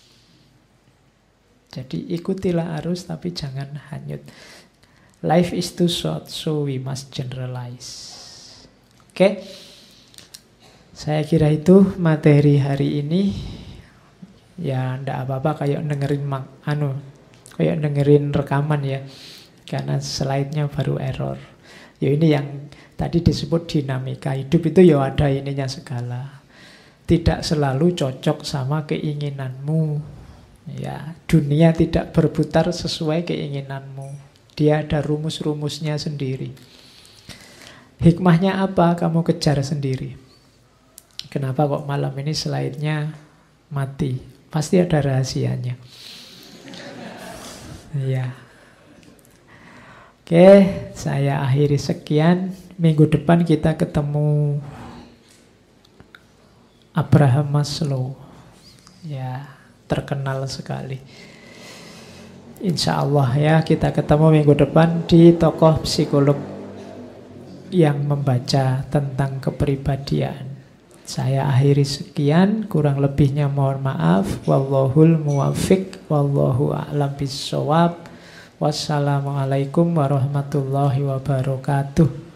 Jadi ikutilah arus tapi jangan hanyut. Life is too short, so we must generalize. Oke. Saya kira itu materi hari ini. Ya ndak apa-apa kayak dengerin rekaman ya. Karena slide-nya baru error. Ya ini yang tadi disebut dinamika hidup itu ya ada ininya segala. Tidak selalu cocok sama keinginanmu. Ya, dunia tidak berputar sesuai keinginanmu. Dia ada rumus-rumusnya sendiri. Hikmahnya apa? Kamu kejar sendiri. Kenapa kok malam ini slide-nya mati? Pasti ada rahasianya. Ya. Oke, saya akhiri sekian. Minggu depan kita ketemu Abraham Maslow. Ya, terkenal sekali. Insya Allah ya, kita ketemu minggu depan di tokoh psikolog yang membaca tentang kepribadian. Saya akhiri sekian, kurang lebihnya mohon maaf. Wallahul muwaffiq, wallahu a'lam bissawab. Wassalamualaikum warahmatullahi wabarakatuh.